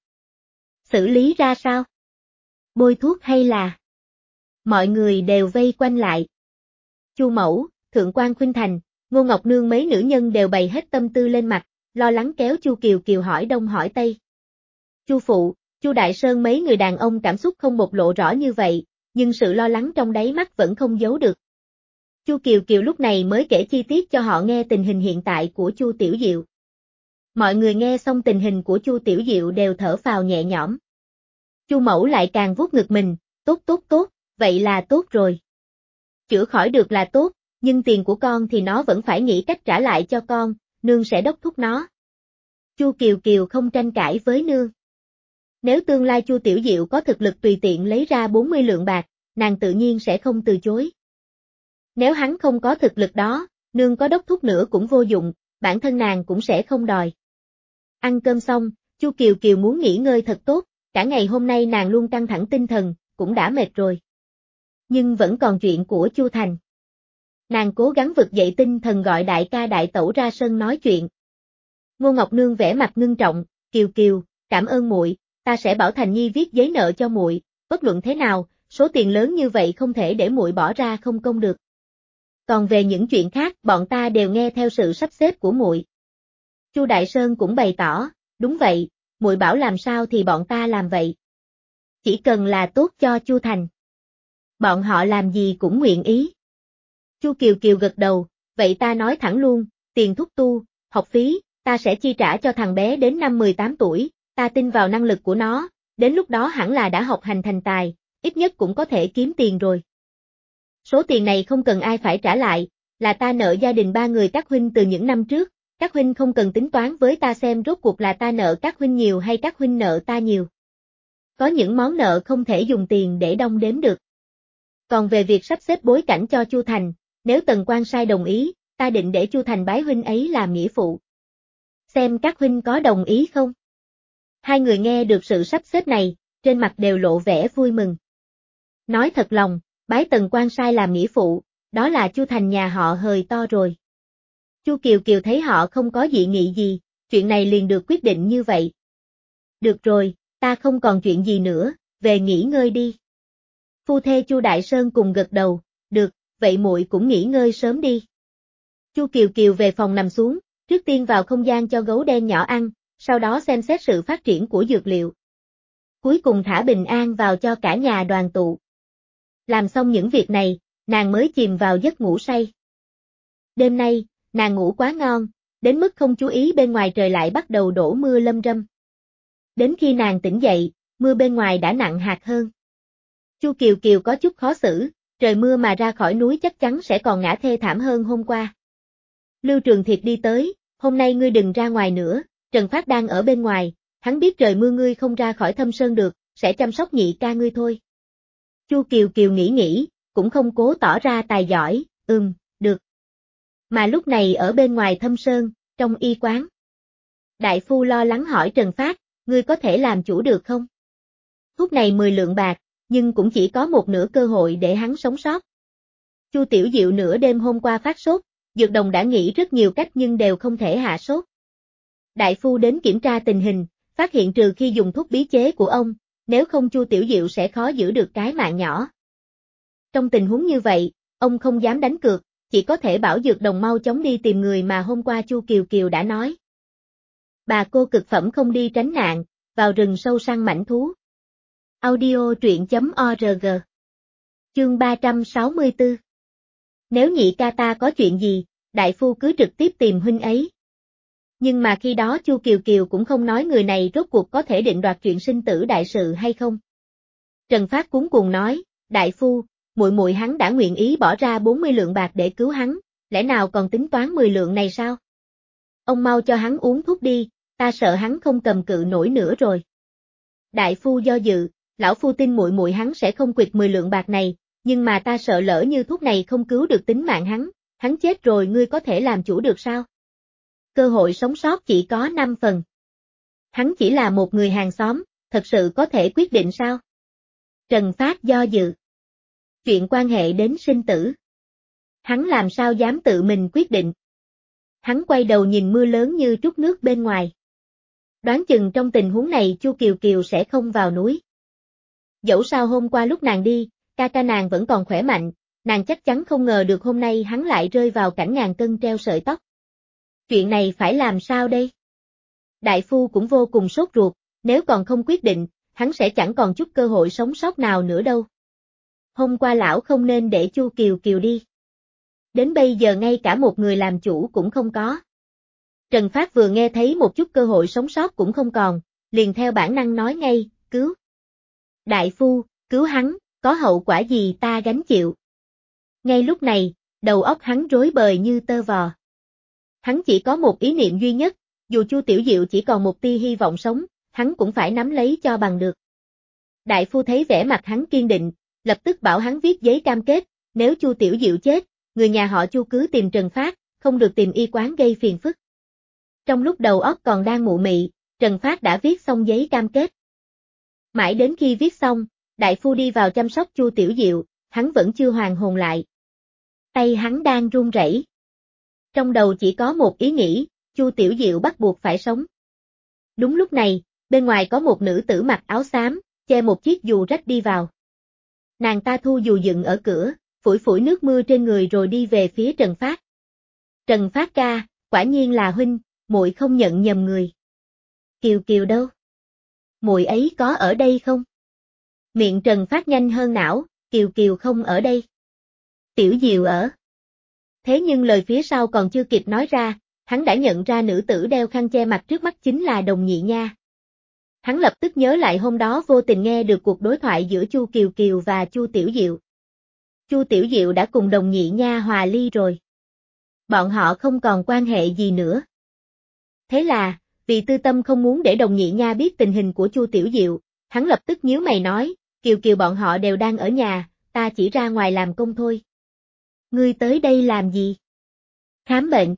Xử lý ra sao? Bôi thuốc hay là? Mọi người đều vây quanh lại. Chu Mẫu, Thượng quan Khuynh Thành, Ngô Ngọc Nương mấy nữ nhân đều bày hết tâm tư lên mặt, lo lắng kéo Chu Kiều Kiều hỏi đông hỏi tây. Chu Phụ, Chu Đại Sơn mấy người đàn ông cảm xúc không bộc lộ rõ như vậy, nhưng sự lo lắng trong đáy mắt vẫn không giấu được. Chu Kiều Kiều lúc này mới kể chi tiết cho họ nghe tình hình hiện tại của Chu Tiểu Diệu. Mọi người nghe xong tình hình của Chu Tiểu Diệu đều thở phào nhẹ nhõm. Chu Mẫu lại càng vuốt ngực mình, tốt tốt tốt, vậy là tốt rồi. Chữa khỏi được là tốt, nhưng tiền của con thì nó vẫn phải nghĩ cách trả lại cho con, nương sẽ đốc thúc nó. Chu Kiều Kiều không tranh cãi với nương. Nếu tương lai Chu Tiểu Diệu có thực lực tùy tiện lấy ra bốn mươi lượng bạc, nàng tự nhiên sẽ không từ chối. Nếu hắn không có thực lực đó, nương có đốc thúc nữa cũng vô dụng, bản thân nàng cũng sẽ không đòi. Ăn cơm xong, Chu Kiều Kiều muốn nghỉ ngơi thật tốt, cả ngày hôm nay nàng luôn căng thẳng tinh thần, cũng đã mệt rồi. Nhưng vẫn còn chuyện của Chu Thành. Nàng cố gắng vực dậy tinh thần gọi đại ca đại tẩu ra sân nói chuyện. Ngô Ngọc Nương vẻ mặt ngưng trọng, Kiều Kiều, cảm ơn muội, ta sẽ bảo Thành Nhi viết giấy nợ cho muội, bất luận thế nào, số tiền lớn như vậy không thể để muội bỏ ra không công được. Còn về những chuyện khác, bọn ta đều nghe theo sự sắp xếp của muội. Chu Đại Sơn cũng bày tỏ, đúng vậy, muội bảo làm sao thì bọn ta làm vậy. Chỉ cần là tốt cho Chu Thành. Bọn họ làm gì cũng nguyện ý. Chu Kiều Kiều gật đầu, vậy ta nói thẳng luôn, tiền thuốc tu, học phí, ta sẽ chi trả cho thằng bé đến năm mười tám tuổi, ta tin vào năng lực của nó, đến lúc đó hẳn là đã học hành thành tài, ít nhất cũng có thể kiếm tiền rồi. Số tiền này không cần ai phải trả lại, là ta nợ gia đình ba người các huynh từ những năm trước, các huynh không cần tính toán với ta xem rốt cuộc là ta nợ các huynh nhiều hay các huynh nợ ta nhiều. Có những món nợ không thể dùng tiền để đong đếm được. Còn về việc sắp xếp bối cảnh cho Chu Thành, nếu Tần Quan Sai đồng ý, ta định để Chu Thành bái huynh ấy làm nghĩa phụ. Xem các huynh có đồng ý không? Hai người nghe được sự sắp xếp này, trên mặt đều lộ vẻ vui mừng. Nói thật lòng, bái Tần Quan Sai làm nghĩa phụ, đó là Chu Thành nhà họ hời to rồi. Chu Kiều Kiều thấy họ không có dị nghị gì, chuyện này liền được quyết định như vậy. Được rồi, Ta không còn chuyện gì nữa, về nghỉ ngơi đi. Phu thê Chu Đại Sơn cùng gật đầu, được, vậy muội cũng nghỉ ngơi sớm đi. Chu Kiều Kiều về phòng nằm xuống, trước tiên vào không gian cho gấu đen nhỏ ăn, sau đó xem xét sự phát triển của dược liệu. Cuối cùng thả bình an vào cho cả nhà đoàn tụ. Làm xong những việc này, nàng mới chìm vào giấc ngủ say. Đêm nay, nàng ngủ quá ngon, đến mức không chú ý bên ngoài trời lại bắt đầu đổ mưa lâm râm. Đến khi nàng tỉnh dậy, mưa bên ngoài đã nặng hạt hơn. Chu Kiều Kiều có chút khó xử, trời mưa mà ra khỏi núi chắc chắn sẽ còn ngã thê thảm hơn hôm qua. Lưu Trường Thiệt đi tới, hôm nay ngươi đừng ra ngoài nữa, Trần Phát đang ở bên ngoài, hắn biết trời mưa ngươi không ra khỏi Thâm Sơn được, sẽ chăm sóc nhị ca ngươi thôi. Chu Kiều Kiều nghĩ nghĩ, cũng không cố tỏ ra tài giỏi, ừm, được. Mà lúc này ở bên ngoài Thâm Sơn, trong y quán. Đại phu lo lắng hỏi Trần Phát, ngươi có thể làm chủ được không? Thuốc này mười lượng bạc, nhưng cũng chỉ có một nửa cơ hội để hắn sống sót. Chu Tiểu Diệu nửa đêm hôm qua phát sốt, dược đồng đã nghĩ rất nhiều cách nhưng đều không thể hạ sốt. Đại phu đến kiểm tra tình hình, phát hiện trừ khi dùng thuốc bí chế của ông, nếu không Chu Tiểu Diệu sẽ khó giữ được cái mạng nhỏ. Trong tình huống như vậy, ông không dám đánh cược, chỉ có thể bảo dược đồng mau chóng đi tìm người mà hôm qua Chu Kiều Kiều đã nói. Bà cô cực phẩm không đi tránh nạn, vào rừng sâu săn mãnh thú. Audio truyện chấm org. Chương ba trăm sáu mươi tư. Nếu nhị ca ta có chuyện gì, đại phu cứ trực tiếp tìm huynh ấy. Nhưng mà khi đó Chu Kiều Kiều cũng không nói người này rốt cuộc có thể định đoạt chuyện sinh tử đại sự hay không. Trần Phát cuống cuồng nói, đại phu, muội muội hắn đã nguyện ý bỏ ra bốn mươi lượng bạc để cứu hắn, lẽ nào còn tính toán mười lượng này sao? Ông mau cho hắn uống thuốc đi, ta sợ hắn không cầm cự nổi nữa rồi. Đại phu do dự, lão phu tin muội muội hắn sẽ không quyệt mười lượng bạc này, nhưng mà ta sợ lỡ như thuốc này không cứu được tính mạng hắn, hắn chết rồi ngươi có thể làm chủ được sao? Cơ hội sống sót chỉ có năm phần. Hắn chỉ là một người hàng xóm, thật sự có thể quyết định sao? Trần Phát do dự. Chuyện quan hệ đến sinh tử. Hắn làm sao dám tự mình quyết định? Hắn quay đầu nhìn mưa lớn như trút nước bên ngoài. Đoán chừng trong tình huống này Chu Kiều Kiều sẽ không vào núi. Dẫu sao hôm qua lúc nàng đi, ca ca nàng vẫn còn khỏe mạnh, nàng chắc chắn không ngờ được hôm nay hắn lại rơi vào cảnh ngàn cân treo sợi tóc. Chuyện này phải làm sao đây? Đại phu cũng vô cùng sốt ruột, nếu còn không quyết định, hắn sẽ chẳng còn chút cơ hội sống sót nào nữa đâu. Hôm qua lão không nên để Chu Kiều Kiều đi. Đến bây giờ ngay cả một người làm chủ cũng không có. Trần Phát vừa nghe thấy một chút cơ hội sống sót cũng không còn, liền theo bản năng nói ngay, cứu. Đại phu, cứu hắn, có hậu quả gì ta gánh chịu. Ngay lúc này, đầu óc hắn rối bời như tơ vò. Hắn chỉ có một ý niệm duy nhất, dù Chu Tiểu Diệu chỉ còn một tia hy vọng sống, hắn cũng phải nắm lấy cho bằng được. Đại phu thấy vẻ mặt hắn kiên định, lập tức bảo hắn viết giấy cam kết, nếu Chu Tiểu Diệu chết, người nhà họ Chu cứ tìm Trần Phát, không được tìm y quán gây phiền phức. Trong lúc đầu óc còn đang mụ mị, Trần Phát đã viết xong giấy cam kết. Mãi đến khi viết xong, đại phu đi vào chăm sóc Chu Tiểu Diệu, hắn vẫn chưa hoàn hồn lại. Tay hắn đang run rẩy. Trong đầu chỉ có một ý nghĩ, Chu Tiểu Diệu bắt buộc phải sống. Đúng lúc này, bên ngoài có một nữ tử mặc áo xám, che một chiếc dù rách đi vào. Nàng ta thu dù dựng ở cửa, phủi phủi nước mưa trên người rồi đi về phía Trần Phát. Trần Phát ca, quả nhiên là huynh, muội không nhận nhầm người. Kiều Kiều đâu? Muội ấy có ở đây không? Miệng Trần Phát nhanh hơn não, Kiều Kiều không ở đây. Tiểu Diệu ở. Thế nhưng lời phía sau còn chưa kịp nói ra, hắn đã nhận ra nữ tử đeo khăn che mặt trước mắt chính là Đồng Nhị Nha. Hắn lập tức nhớ lại hôm đó vô tình nghe được cuộc đối thoại giữa Chu Kiều Kiều và Chu Tiểu Diệu. Chu Tiểu Diệu đã cùng Đồng Nhị Nha hòa ly rồi. Bọn họ không còn quan hệ gì nữa. Thế là, vì tư tâm không muốn để Đồng Nhị Nha biết tình hình của Chu Tiểu Diệu, hắn lập tức nhíu mày nói, Kiều Kiều bọn họ đều đang ở nhà, ta chỉ ra ngoài làm công thôi. Ngươi tới đây làm gì? Khám bệnh.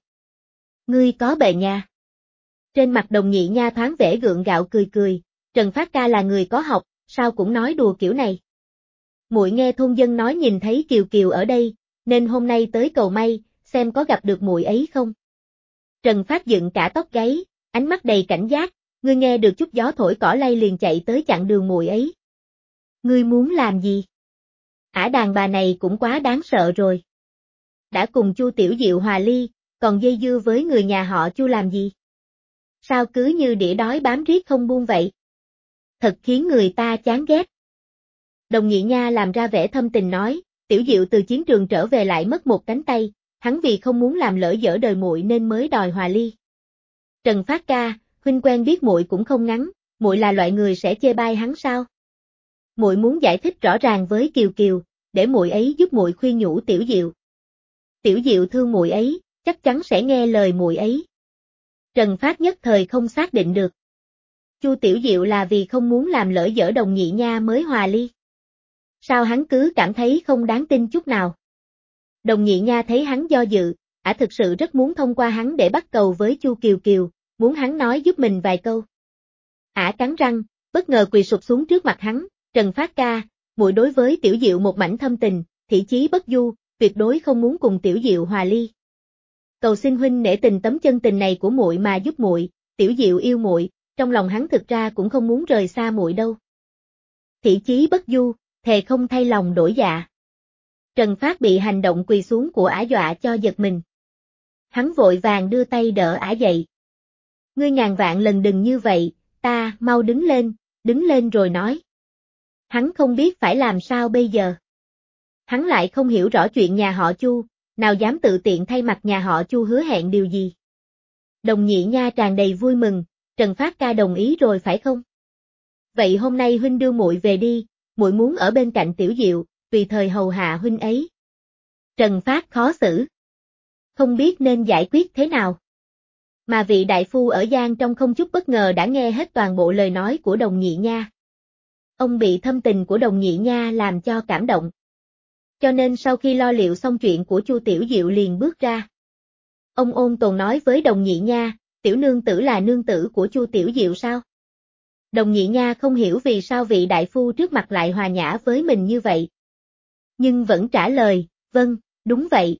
Ngươi có bệnh nha. Trên mặt Đồng Nhị Nha thoáng vẻ gượng gạo cười cười, Trần Phát ca là người có học, sao cũng nói đùa kiểu này. Muội nghe thôn dân nói nhìn thấy Kiều Kiều ở đây, nên hôm nay tới cầu may, xem có gặp được muội ấy không. Trần Phát dựng cả tóc gáy, ánh mắt đầy cảnh giác, ngươi nghe được chút gió thổi cỏ lay liền chạy tới chặn đường muội ấy. Ngươi muốn làm gì? Ả đàn bà này cũng quá đáng sợ rồi. Đã cùng Chu Tiểu Diệu hòa ly, còn dây dưa với người nhà họ Chu làm gì? Sao cứ như đĩa đói bám riết không buông vậy? Thật khiến người ta chán ghét. Đồng Nhị Nha làm ra vẻ thâm tình nói, Tiểu Diệu từ chiến trường trở về lại mất một cánh tay, hắn vì không muốn làm lỡ dở đời muội nên mới đòi hòa ly. Trần Phát ca, huynh quen biết muội cũng không ngắn, muội là loại người sẽ chê bai hắn sao? Muội muốn giải thích rõ ràng với Kiều Kiều, để muội ấy giúp muội khuyên nhủ Tiểu Diệu. Tiểu Diệu thương muội ấy, chắc chắn sẽ nghe lời muội ấy. Trần Phát nhất thời không xác định được. Chu Tiểu Diệu là vì không muốn làm lỡ dở Đồng Nhị Nha mới hòa ly. Sao hắn cứ cảm thấy không đáng tin chút nào? Đồng Nhị Nha thấy hắn do dự, ả thực sự rất muốn thông qua hắn để bắt cầu với Chu Kiều Kiều, muốn hắn nói giúp mình vài câu. Ả cắn răng, bất ngờ quỳ sụp xuống trước mặt hắn, Trần Phát ca, muội đối với Tiểu Diệu một mảnh thâm tình, thị chí bất du, tuyệt đối không muốn cùng Tiểu Diệu hòa ly. Cầu xin huynh nể tình tấm chân tình này của muội mà giúp muội, Tiểu Diệu yêu muội, trong lòng hắn thực ra cũng không muốn rời xa muội đâu. Thị chí bất du, thề không thay lòng đổi dạ. Trần Phát bị hành động quỳ xuống của ả dọa cho giật mình. Hắn vội vàng đưa tay đỡ ả dậy. Ngươi ngàn vạn lần đừng như vậy, ta, mau đứng lên, đứng lên rồi nói. Hắn không biết phải làm sao bây giờ. Hắn lại không hiểu rõ chuyện nhà họ Chu, nào dám tự tiện thay mặt nhà họ Chu hứa hẹn điều gì. Đồng Nhị Nha tràn đầy vui mừng, Trần Phát ca đồng ý rồi phải không? Vậy hôm nay huynh đưa muội về đi, muội muốn ở bên cạnh Tiểu Diệu, tùy thời hầu hạ huynh ấy. Trần Phát khó xử. Không biết nên giải quyết thế nào. Mà vị đại phu ở Giang trong không chút bất ngờ đã nghe hết toàn bộ lời nói của Đồng Nhị Nha. Ông bị thâm tình của Đồng Nhị Nha làm cho cảm động. Cho nên sau khi lo liệu xong chuyện của Chu Tiểu Diệu liền bước ra. Ông ôn tồn nói với Đồng Nhị Nha, tiểu nương tử là nương tử của Chu Tiểu Diệu sao? Đồng Nhị Nha không hiểu vì sao vị đại phu trước mặt lại hòa nhã với mình như vậy. Nhưng vẫn trả lời, vâng, đúng vậy.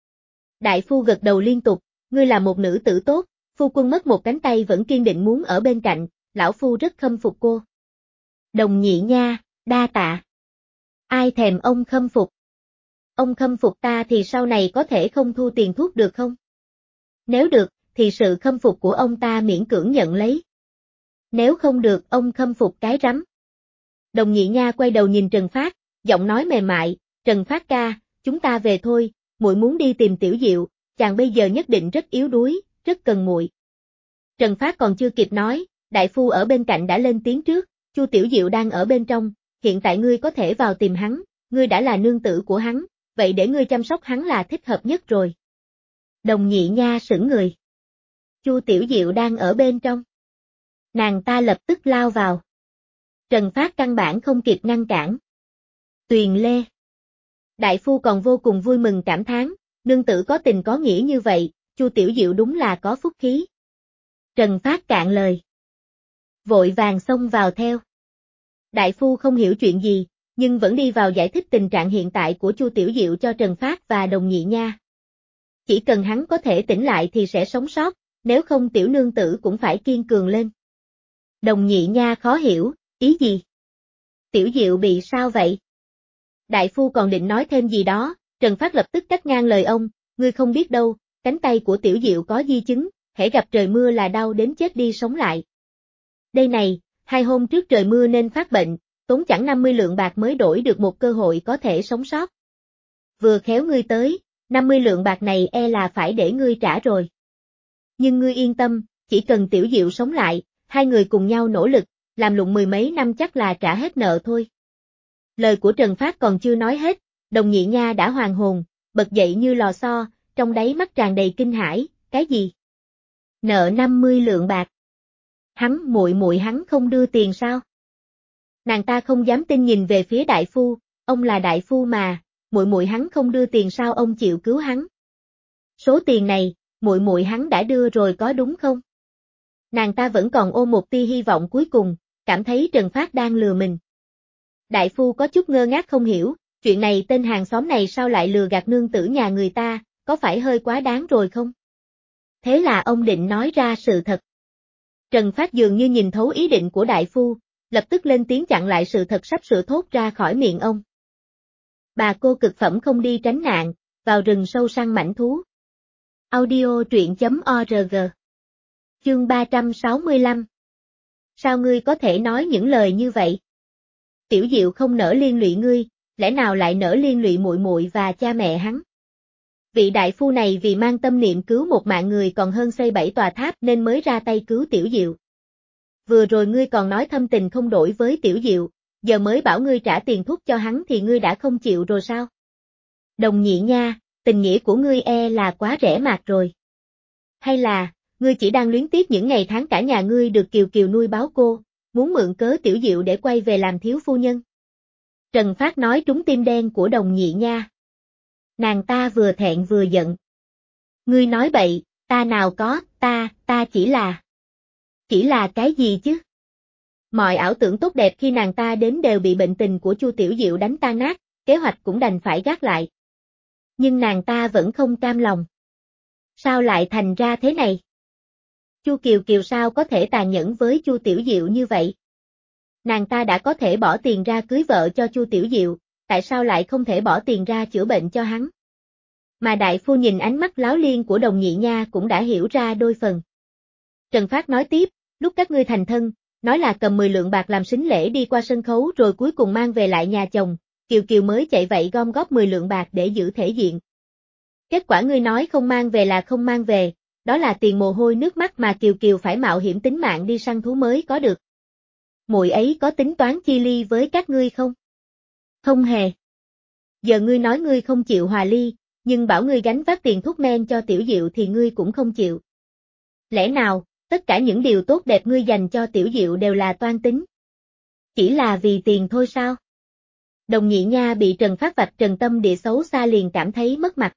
Đại phu gật đầu liên tục, ngươi là một nữ tử tốt, phu quân mất một cánh tay vẫn kiên định muốn ở bên cạnh, lão phu rất khâm phục cô. Đồng Nhị Nha, đa tạ. Ai thèm ông khâm phục? Ông khâm phục ta thì sau này có thể không thu tiền thuốc được không? Nếu được, thì sự khâm phục của ông ta miễn cưỡng nhận lấy. Nếu không được, ông khâm phục cái rắm. Đồng Nhị Nha quay đầu nhìn Trần Phát, giọng nói mềm mại, Trần Phát ca, chúng ta về thôi, muội muốn đi tìm Tiểu Diệu, chàng bây giờ nhất định rất yếu đuối, rất cần muội. Trần Phát còn chưa kịp nói, đại phu ở bên cạnh đã lên tiếng trước, Chu Tiểu Diệu đang ở bên trong, hiện tại ngươi có thể vào tìm hắn, ngươi đã là nương tử của hắn, vậy để ngươi chăm sóc hắn là thích hợp nhất rồi. Đồng Nhị Nha sững người. Chu Tiểu Diệu đang ở bên trong. Nàng ta lập tức lao vào. Trần Phát căn bản không kịp ngăn cản. Tuyền Lê. Đại phu còn vô cùng vui mừng cảm thán, nương tử có tình có nghĩa như vậy, Chu Tiểu Diệu đúng là có phúc khí. Trần Phát cạn lời. Vội vàng xông vào theo. Đại phu không hiểu chuyện gì, nhưng vẫn đi vào giải thích tình trạng hiện tại của Chu Tiểu Diệu cho Trần Phát và Đồng Nhị Nha. Chỉ cần hắn có thể tỉnh lại thì sẽ sống sót, nếu không tiểu nương tử cũng phải kiên cường lên. Đồng Nhị Nha khó hiểu, ý gì? Tiểu Diệu bị sao vậy? Đại phu còn định nói thêm gì đó, Trần Phát lập tức cắt ngang lời ông, ngươi không biết đâu, cánh tay của Tiểu Diệu có di chứng, hễ gặp trời mưa là đau đến chết đi sống lại. Đây này, hai hôm trước trời mưa nên phát bệnh, tốn chẳng năm mươi lượng bạc mới đổi được một cơ hội có thể sống sót. Vừa khéo ngươi tới, năm mươi lượng bạc này e là phải để ngươi trả rồi. Nhưng ngươi yên tâm, chỉ cần Tiểu Diệu sống lại, hai người cùng nhau nỗ lực, làm lụng mười mấy năm chắc là trả hết nợ thôi. Lời của Trần Phát còn chưa nói hết, Đồng Nhị Nha đã hoàn hồn, bật dậy như lò xo, trong đáy mắt tràn đầy kinh hãi, cái gì? Nợ năm mươi lượng bạc. Hắn muội muội hắn không đưa tiền sao? Nàng ta không dám tin nhìn về phía đại phu, ông là đại phu mà, muội muội hắn không đưa tiền sao ông chịu cứu hắn? Số tiền này, muội muội hắn đã đưa rồi có đúng không? Nàng ta vẫn còn ôm một tia hy vọng cuối cùng, cảm thấy Trần Phát đang lừa mình. Đại phu có chút ngơ ngác không hiểu, chuyện này tên hàng xóm này sao lại lừa gạt nương tử nhà người ta, có phải hơi quá đáng rồi không? Thế là ông định nói ra sự thật. Trần Phát dường như nhìn thấu ý định của đại phu, lập tức lên tiếng chặn lại sự thật sắp sửa thốt ra khỏi miệng ông. Bà cô cực phẩm không đi tránh nạn, vào rừng sâu săn mãnh thú. Audio truyện chấm org. Chương ba trăm sáu mươi lăm. Sao ngươi có thể nói những lời như vậy? Tiểu Diệu không nỡ liên lụy ngươi, lẽ nào lại nỡ liên lụy muội muội và cha mẹ hắn? Vị đại phu này vì mang tâm niệm cứu một mạng người còn hơn xây bảy tòa tháp nên mới ra tay cứu Tiểu Diệu. Vừa rồi ngươi còn nói thâm tình không đổi với Tiểu Diệu, giờ mới bảo ngươi trả tiền thuốc cho hắn thì ngươi đã không chịu rồi sao? Đồng Nhị Nha, tình nghĩa của ngươi e là quá rẻ mạt rồi. Hay là, ngươi chỉ đang luyến tiếc những ngày tháng cả nhà ngươi được Kiều Kiều nuôi báo cô, muốn mượn cớ Tiểu Diệu để quay về làm thiếu phu nhân? Trần Phát nói trúng tim đen của Đồng Nhị Nha. Nàng ta vừa thẹn vừa giận. Ngươi nói bậy, ta nào có, ta, ta chỉ là... Chỉ là cái gì chứ? Mọi ảo tưởng tốt đẹp khi nàng ta đến đều bị bệnh tình của Chu Tiểu Diệu đánh tan nát, kế hoạch cũng đành phải gác lại. Nhưng nàng ta vẫn không cam lòng. Sao lại thành ra thế này? Chu Kiều Kiều sao có thể tàn nhẫn với Chu Tiểu Diệu như vậy? Nàng ta đã có thể bỏ tiền ra cưới vợ cho Chu Tiểu Diệu, tại sao lại không thể bỏ tiền ra chữa bệnh cho hắn? Mà đại phu nhìn ánh mắt láo liên của Đồng Nhị Nha cũng đã hiểu ra đôi phần. Trần Phát nói tiếp, lúc các ngươi thành thân, nói là cầm mười lượng bạc làm sính lễ đi qua sân khấu rồi cuối cùng mang về lại nhà chồng, Kiều Kiều mới chạy vậy gom góp mười lượng bạc để giữ thể diện. Kết quả ngươi nói không mang về là không mang về, đó là tiền mồ hôi nước mắt mà Kiều Kiều phải mạo hiểm tính mạng đi săn thú mới có được. Muội ấy có tính toán chia ly với các ngươi không? Không hề. Giờ ngươi nói ngươi không chịu hòa ly, nhưng bảo ngươi gánh vác tiền thuốc men cho Tiểu Diệu thì ngươi cũng không chịu. Lẽ nào, tất cả những điều tốt đẹp ngươi dành cho Tiểu Diệu đều là toan tính? Chỉ là vì tiền thôi sao? Đồng Nhị Nha bị Trần Phát vạch trần tâm địa xấu xa liền cảm thấy mất mặt.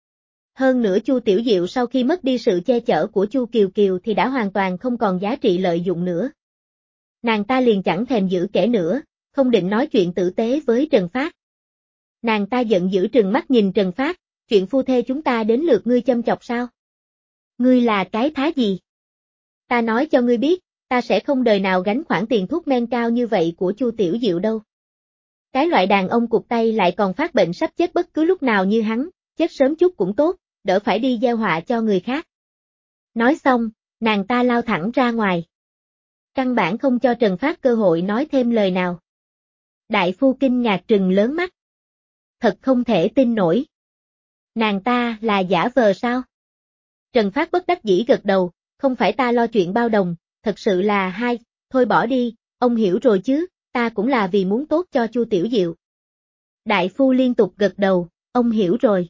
Hơn nữa Chu Tiểu Diệu sau khi mất đi sự che chở của Chu Kiều Kiều thì đã hoàn toàn không còn giá trị lợi dụng nữa. Nàng ta liền chẳng thèm giữ kẻ nữa, không định nói chuyện tử tế với Trần Phát. Nàng ta giận dữ trừng mắt nhìn Trần Phát, chuyện phu thê chúng ta đến lượt ngươi châm chọc sao? Ngươi là cái thá gì? Ta nói cho ngươi biết, ta sẽ không đời nào gánh khoản tiền thuốc men cao như vậy của Chu Tiểu Diệu đâu. Cái loại đàn ông cụt tay lại còn phát bệnh sắp chết bất cứ lúc nào như hắn, chết sớm chút cũng tốt, đỡ phải đi gieo họa cho người khác. Nói xong, nàng ta lao thẳng ra ngoài. Căn bản không cho Trần Phát cơ hội nói thêm lời nào. Đại phu kinh ngạc trừng lớn mắt. Thật không thể tin nổi. Nàng ta là giả vờ sao? Trần Phát bất đắc dĩ gật đầu, không phải ta lo chuyện bao đồng, thật sự là hai, thôi bỏ đi, ông hiểu rồi chứ, ta cũng là vì muốn tốt cho Chu Tiểu Diệu. Đại phu liên tục gật đầu, ông hiểu rồi.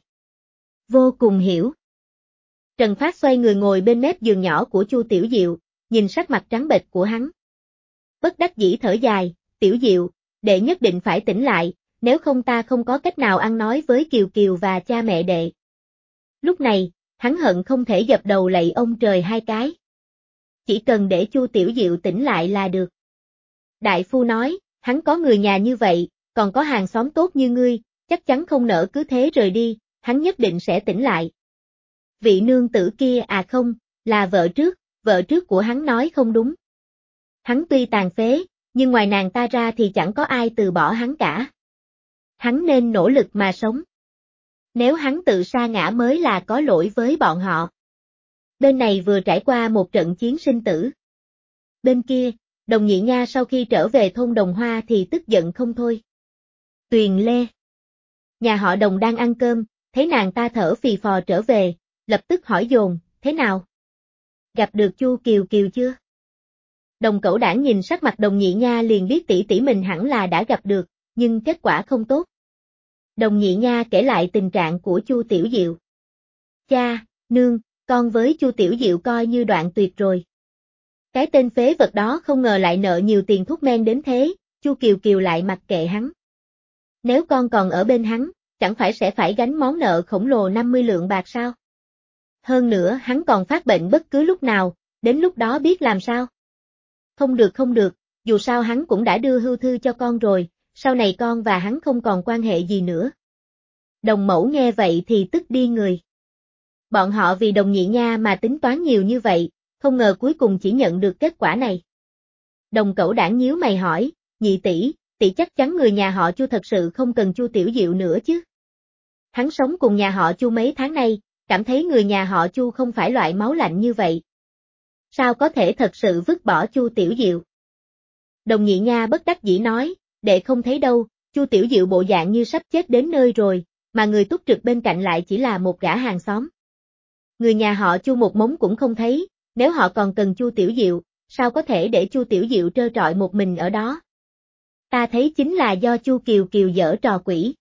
Vô cùng hiểu. Trần Phát xoay người ngồi bên mép giường nhỏ của Chu Tiểu Diệu, nhìn sắc mặt trắng bệch của hắn. Bất đắc dĩ thở dài, Tiểu Diệu, đệ nhất định phải tỉnh lại, nếu không ta không có cách nào ăn nói với Kiều Kiều và cha mẹ đệ. Lúc này, hắn hận không thể dập đầu lạy ông trời hai cái. Chỉ cần để Chu Tiểu Diệu tỉnh lại là được. Đại phu nói, hắn có người nhà như vậy, còn có hàng xóm tốt như ngươi, chắc chắn không nỡ cứ thế rời đi, hắn nhất định sẽ tỉnh lại. Vị nương tử kia à không, là vợ trước, vợ trước của hắn nói không đúng. Hắn tuy tàn phế, nhưng ngoài nàng ta ra thì chẳng có ai từ bỏ hắn cả. Hắn nên nỗ lực mà sống. Nếu hắn tự sa ngã mới là có lỗi với bọn họ. Bên này vừa trải qua một trận chiến sinh tử. Bên kia, Đồng Nhị Nha sau khi trở về thôn Đồng Hoa thì tức giận không thôi. Tuyền Lê. Nhà họ Đồng đang ăn cơm, thấy nàng ta thở phì phò trở về, lập tức hỏi dồn, thế nào? Gặp được Chu Kiều Kiều chưa? Đồng Cẩu Đảng nhìn sắc mặt Đồng Nhị Nha liền biết tỷ tỷ mình hẳn là đã gặp được, nhưng kết quả không tốt. Đồng Nhị Nha kể lại tình trạng của Chu Tiểu Diệu. Cha, nương, con với Chu Tiểu Diệu coi như đoạn tuyệt rồi. Cái tên phế vật đó không ngờ lại nợ nhiều tiền thuốc men đến thế, Chu Kiều Kiều lại mặc kệ hắn. Nếu con còn ở bên hắn, chẳng phải sẽ phải gánh món nợ khổng lồ năm mươi lượng bạc sao? Hơn nữa hắn còn phát bệnh bất cứ lúc nào, đến lúc đó biết làm sao? Không được không được, dù sao hắn cũng đã đưa hưu thư cho con rồi, sau này con và hắn không còn quan hệ gì nữa. Đồng Mẫu nghe vậy thì tức đi người. Bọn họ vì Đồng Nhị Nha mà tính toán nhiều như vậy, không ngờ cuối cùng chỉ nhận được kết quả này. Đồng Cẩu Đảng nhíu mày hỏi, nhị tỷ, tỷ chắc chắn người nhà họ Chu thật sự không cần Chu Tiểu Diệu nữa chứ? Hắn sống cùng nhà họ Chu mấy tháng nay, cảm thấy người nhà họ Chu không phải loại máu lạnh như vậy. Sao có thể thật sự vứt bỏ Chu Tiểu Diệu? Đồng Nhị Nha bất đắc dĩ nói, đệ không thấy đâu, Chu Tiểu Diệu bộ dạng như sắp chết đến nơi rồi, mà người túc trực bên cạnh lại chỉ là một gã hàng xóm. Người nhà họ Chu một mống cũng không thấy, nếu họ còn cần Chu Tiểu Diệu, sao có thể để Chu Tiểu Diệu trơ trọi một mình ở đó? Ta thấy chính là do Chu Kiều Kiều giở trò quỷ.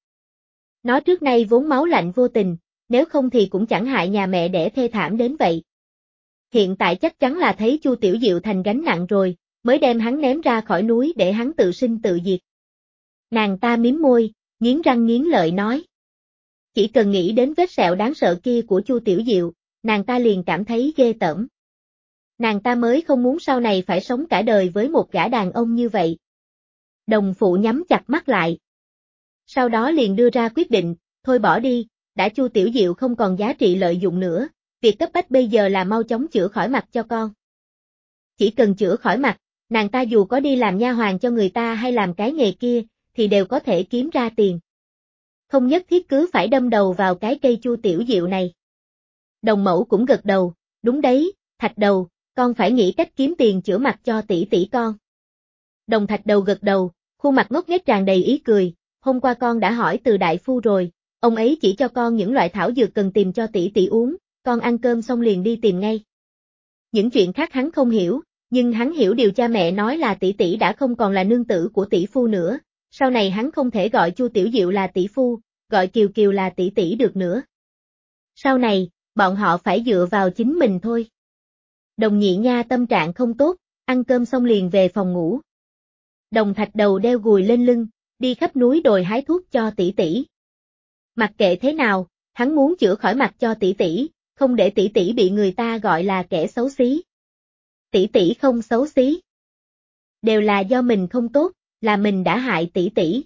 Nó trước nay vốn máu lạnh vô tình, nếu không thì cũng chẳng hại nhà mẹ đẻ thê thảm đến vậy. Hiện tại chắc chắn là thấy Chu Tiểu Diệu thành gánh nặng rồi, mới đem hắn ném ra khỏi núi để hắn tự sinh tự diệt. Nàng ta mím môi, nghiến răng nghiến lợi nói. Chỉ cần nghĩ đến vết sẹo đáng sợ kia của Chu Tiểu Diệu, nàng ta liền cảm thấy ghê tởm. Nàng ta mới không muốn sau này phải sống cả đời với một gã đàn ông như vậy. Đồng phụ nhắm chặt mắt lại. Sau đó liền đưa ra quyết định, thôi bỏ đi, đã Chu Tiểu Diệu không còn giá trị lợi dụng nữa, việc cấp bách bây giờ là mau chóng chữa khỏi mặt cho con. Chỉ cần chữa khỏi mặt, nàng ta dù có đi làm nha hoàn cho người ta hay làm cái nghề kia, thì đều có thể kiếm ra tiền. Không nhất thiết cứ phải đâm đầu vào cái cây Chu Tiểu Diệu này. Đồng Mẫu cũng gật đầu, đúng đấy, Thạch Đầu, con phải nghĩ cách kiếm tiền chữa mặt cho tỷ tỷ con. Đồng Thạch Đầu gật đầu, khuôn mặt ngốc nghếch tràn đầy ý cười, hôm qua con đã hỏi từ đại phu rồi, ông ấy chỉ cho con những loại thảo dược cần tìm cho tỷ tỷ uống, con ăn cơm xong liền đi tìm ngay. Những chuyện khác hắn không hiểu, nhưng hắn hiểu điều cha mẹ nói là tỷ tỷ đã không còn là nương tử của tỷ phu nữa, sau này hắn không thể gọi Chu Tiểu Diệu là tỷ phu, gọi Kiều Kiều là tỷ tỷ được nữa. Sau này, bọn họ phải dựa vào chính mình thôi. Đồng Nhị Nha tâm trạng không tốt, ăn cơm xong liền về phòng ngủ. Đồng Thạch Đầu đeo gùi lên lưng, đi khắp núi đồi hái thuốc cho tỷ tỷ. Mặc kệ thế nào, hắn muốn chữa khỏi mặt cho tỷ tỷ, không để tỷ tỷ bị người ta gọi là kẻ xấu xí. Tỷ tỷ không xấu xí. Đều là do mình không tốt, là mình đã hại tỷ tỷ.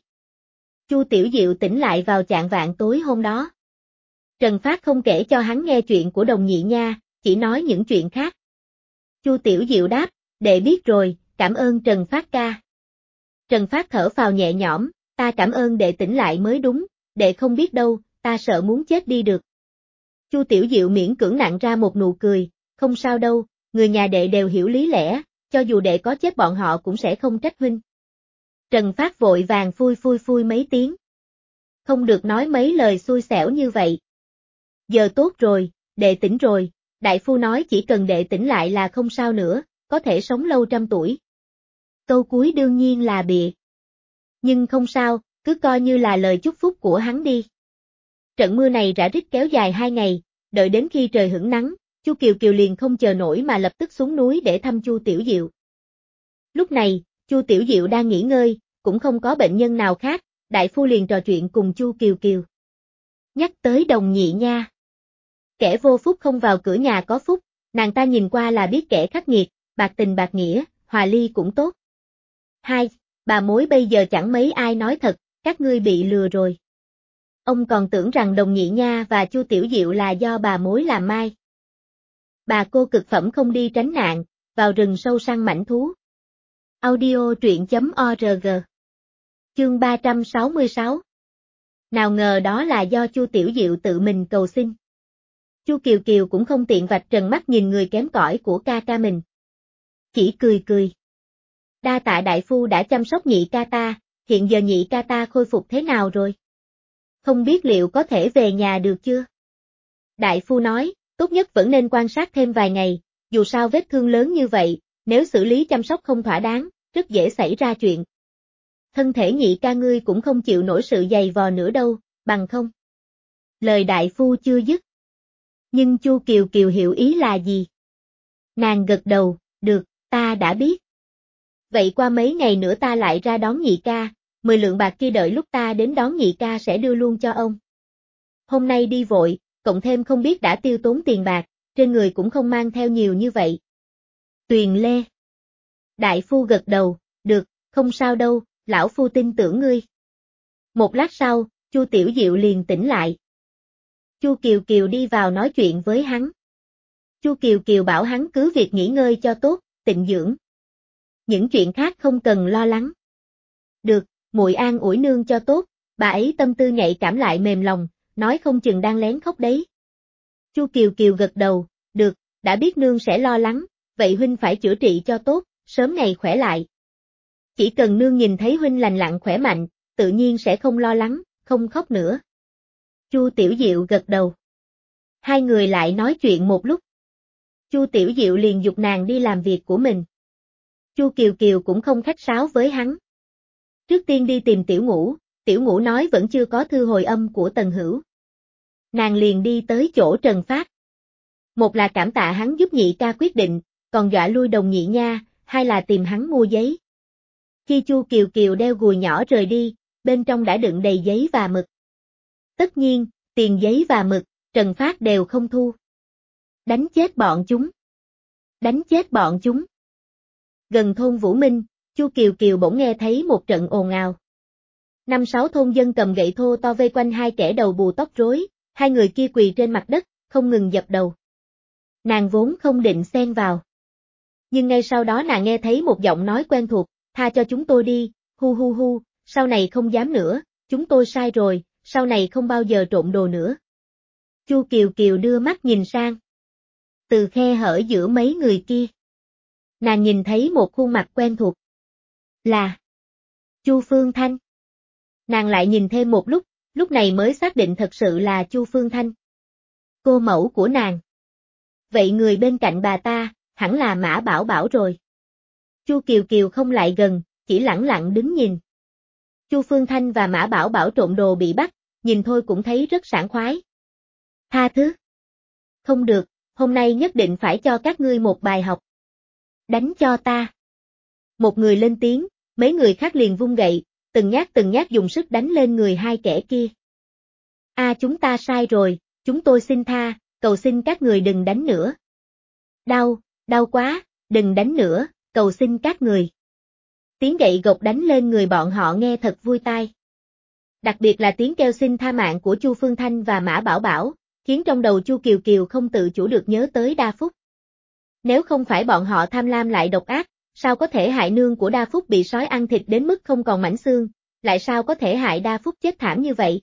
Chu Tiểu Diệu tỉnh lại vào chạng vạng tối hôm đó. Trần Phát không kể cho hắn nghe chuyện của Đồng Nhị Nha, chỉ nói những chuyện khác. Chu Tiểu Diệu đáp, đệ biết rồi, cảm ơn Trần Phát ca. Trần Phát thở phào nhẹ nhõm, ta cảm ơn đệ tỉnh lại mới đúng, đệ không biết đâu, ta sợ muốn chết đi được. Chu Tiểu Diệu miễn cưỡng nặn ra một nụ cười, không sao đâu, người nhà đệ đều hiểu lý lẽ, cho dù đệ có chết bọn họ cũng sẽ không trách huynh. Trần Phát vội vàng phui phui phui mấy tiếng. Không được nói mấy lời xui xẻo như vậy. Giờ tốt rồi, đệ tỉnh rồi, đại phu nói chỉ cần đệ tỉnh lại là không sao nữa, có thể sống lâu trăm tuổi. Câu cuối đương nhiên là bịa. Nhưng không sao, cứ coi như là lời chúc phúc của hắn đi. Trận mưa này rã rít kéo dài hai ngày, đợi đến khi trời hửng nắng, Chu Kiều Kiều liền không chờ nổi mà lập tức xuống núi để thăm Chu Tiểu Diệu. Lúc này, Chu Tiểu Diệu đang nghỉ ngơi, cũng không có bệnh nhân nào khác, đại phu liền trò chuyện cùng Chu Kiều Kiều. Nhắc tới Đồng Nhị Nha. Kẻ vô phúc không vào cửa nhà có phúc, nàng ta nhìn qua là biết kẻ khắc nghiệt, bạc tình bạc nghĩa, hòa ly cũng tốt. Hai, bà mối bây giờ chẳng mấy ai nói thật, các ngươi bị lừa rồi. Ông còn tưởng rằng Đồng Nhị Nha và Chu Tiểu Diệu là do bà mối làm mai. Bà cô cực phẩm không đi tránh nạn, vào rừng sâu săn mãnh thú. Audio truyện chấm org. Chương ba trăm sáu mươi sáu. Nào ngờ đó là do Chu Tiểu Diệu tự mình cầu xin. Chu Kiều Kiều cũng không tiện vạch trần mắt nhìn người kém cỏi của ca ca mình. Chỉ cười cười. Đa tạ đại phu đã chăm sóc nhị ca ta, hiện giờ nhị ca ta khôi phục thế nào rồi? Không biết liệu có thể về nhà được chưa? Đại phu nói, tốt nhất vẫn nên quan sát thêm vài ngày, dù sao vết thương lớn như vậy, nếu xử lý chăm sóc không thỏa đáng, rất dễ xảy ra chuyện. Thân thể nhị ca ngươi cũng không chịu nổi sự dày vò nữa đâu, bằng không? Lời đại phu chưa dứt. Nhưng Chu Kiều Kiều hiểu ý là gì? Nàng gật đầu, được, ta đã biết. Vậy qua mấy ngày nữa ta lại ra đón nhị ca, mười lượng bạc kia đợi lúc ta đến đón nhị ca sẽ đưa luôn cho ông. Hôm nay đi vội, cộng thêm không biết đã tiêu tốn tiền bạc, trên người cũng không mang theo nhiều như vậy. Tuyền Lê. Đại phu gật đầu, được, không sao đâu, lão phu tin tưởng ngươi. Một lát sau, Chu Tiểu Diệu liền tỉnh lại. Chu Kiều Kiều đi vào nói chuyện với hắn. Chu Kiều Kiều bảo hắn cứ việc nghỉ ngơi cho tốt, tịnh dưỡng. Những chuyện khác không cần lo lắng. Được, muội an ủi nương cho tốt, bà ấy tâm tư nhạy cảm lại mềm lòng, nói không chừng đang lén khóc đấy. Chu Kiều Kiều gật đầu, được, đã biết nương sẽ lo lắng, vậy huynh phải chữa trị cho tốt, sớm ngày khỏe lại. Chỉ cần nương nhìn thấy huynh lành lặn khỏe mạnh, tự nhiên sẽ không lo lắng, không khóc nữa. Chu Tiểu Diệu gật đầu. Hai người lại nói chuyện một lúc. Chu Tiểu Diệu liền giục nàng đi làm việc của mình. Chu Kiều Kiều cũng không khách sáo với hắn. Trước tiên đi tìm Tiểu Ngũ, Tiểu Ngũ nói vẫn chưa có thư hồi âm của Tần Hữu. Nàng liền đi tới chỗ Trần Phát. Một là cảm tạ hắn giúp nhị ca quyết định, còn dọa lui Đồng Nhị Nha, hai là tìm hắn mua giấy. Khi Chu Kiều Kiều đeo gùi nhỏ rời đi, bên trong đã đựng đầy giấy và mực. Tất nhiên, tiền giấy và mực, Trần Phát đều không thu. Đánh chết bọn chúng. Đánh chết bọn chúng. Gần thôn Vũ Minh, Chu Kiều Kiều bỗng nghe thấy một trận ồn ào. Năm sáu thôn dân cầm gậy thô to vây quanh hai kẻ đầu bù tóc rối, hai người kia quỳ trên mặt đất, không ngừng dập đầu. Nàng vốn không định xen vào. Nhưng ngay sau đó nàng nghe thấy một giọng nói quen thuộc, tha cho chúng tôi đi, hu hu hu, sau này không dám nữa, chúng tôi sai rồi, sau này không bao giờ trộm đồ nữa. Chu Kiều Kiều đưa mắt nhìn sang. Từ khe hở giữa mấy người kia, nàng nhìn thấy một khuôn mặt quen thuộc. Là Chu Phương Thanh. Nàng lại nhìn thêm một lúc, lúc này mới xác định thật sự là Chu Phương Thanh. Cô mẫu của nàng. Vậy người bên cạnh bà ta, hẳn là Mã Bảo Bảo rồi. Chu Kiều Kiều không lại gần, chỉ lẳng lặng đứng nhìn. Chu Phương Thanh và Mã Bảo Bảo trộm đồ bị bắt, nhìn thôi cũng thấy rất sảng khoái. Tha thứ. Không được, hôm nay nhất định phải cho các ngươi một bài học. Đánh cho ta. Một người lên tiếng, mấy người khác liền vung gậy, từng nhát từng nhát dùng sức đánh lên người hai kẻ kia. A à, chúng ta sai rồi, chúng tôi xin tha, cầu xin các người đừng đánh nữa. Đau, đau quá, đừng đánh nữa, cầu xin các người. Tiếng gậy gộc đánh lên người bọn họ nghe thật vui tai. Đặc biệt là tiếng kêu xin tha mạng của Chu Phương Thanh và Mã Bảo Bảo, khiến trong đầu Chu Kiều Kiều không tự chủ được nhớ tới Đa Phúc. Nếu không phải bọn họ tham lam lại độc ác, sao có thể hại nương của Đa Phúc bị sói ăn thịt đến mức không còn mảnh xương, lại sao có thể hại Đa Phúc chết thảm như vậy?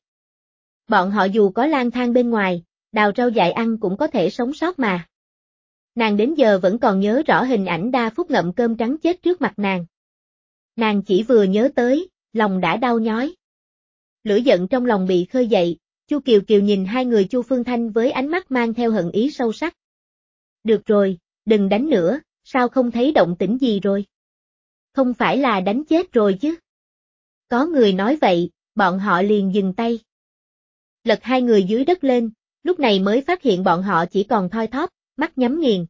Bọn họ dù có lang thang bên ngoài, đào rau dại ăn cũng có thể sống sót mà. Nàng đến giờ vẫn còn nhớ rõ hình ảnh Đa Phúc ngậm cơm trắng chết trước mặt nàng. Nàng chỉ vừa nhớ tới, lòng đã đau nhói. Lửa giận trong lòng bị khơi dậy, Chu Kiều Kiều nhìn hai người Chu Phương Thanh với ánh mắt mang theo hận ý sâu sắc. Được rồi, đừng đánh nữa, sao không thấy động tĩnh gì rồi? Không phải là đánh chết rồi chứ? Có người nói vậy, bọn họ liền dừng tay. Lật hai người dưới đất lên, lúc này mới phát hiện bọn họ chỉ còn thoi thóp, mắt nhắm nghiền.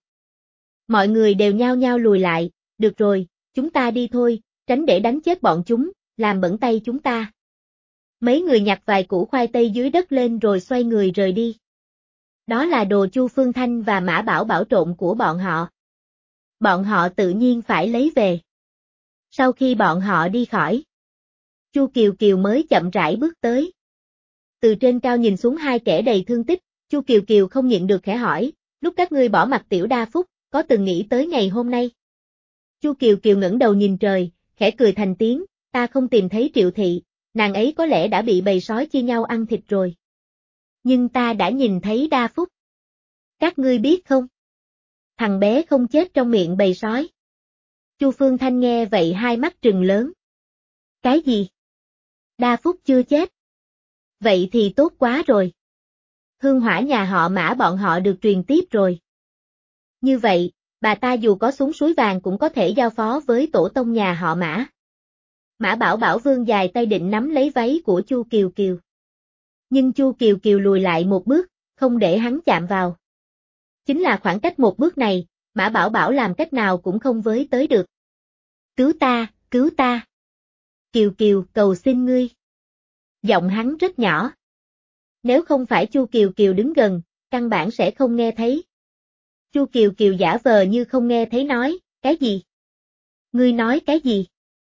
Mọi người đều nhao nhao lùi lại, được rồi, chúng ta đi thôi, tránh để đánh chết bọn chúng, làm bẩn tay chúng ta. Mấy người nhặt vài củ khoai tây dưới đất lên rồi xoay người rời đi. Đó là đồ Chu Phương Thanh và Mã Bảo Bảo trộm của bọn họ. Bọn họ tự nhiên phải lấy về. Sau khi bọn họ đi khỏi, Chu Kiều Kiều mới chậm rãi bước tới. Từ trên cao nhìn xuống hai kẻ đầy thương tích, Chu Kiều Kiều không nhịn được khẽ hỏi, lúc các ngươi bỏ mặt Tiểu Đa Phúc, có từng nghĩ tới ngày hôm nay? Chu Kiều Kiều ngẩng đầu nhìn trời, khẽ cười thành tiếng, ta không tìm thấy Triệu Thị, nàng ấy có lẽ đã bị bầy sói chia nhau ăn thịt rồi. Nhưng ta đã nhìn thấy Đa Phúc. Các ngươi biết không? Thằng bé không chết trong miệng bầy sói. Chu Phương Thanh nghe vậy hai mắt trừng lớn. Cái gì? Đa Phúc chưa chết. Vậy thì tốt quá rồi. Hương hỏa nhà họ Mã bọn họ được truyền tiếp rồi. Như vậy, bà ta dù có súng suối vàng cũng có thể giao phó với tổ tông nhà họ Mã. Mã Bảo Bảo vươn dài tay định nắm lấy váy của Chu Kiều Kiều. Nhưng Chu Kiều Kiều lùi lại một bước, không để hắn chạm vào. Chính là khoảng cách một bước này, Mã Bảo Bảo làm cách nào cũng không với tới được. Cứu ta, cứu ta. Kiều Kiều, cầu xin ngươi. Giọng hắn rất nhỏ. Nếu không phải Chu Kiều Kiều đứng gần, căn bản sẽ không nghe thấy. Chu Kiều Kiều giả vờ như không nghe thấy nói, cái gì? Ngươi nói cái gì?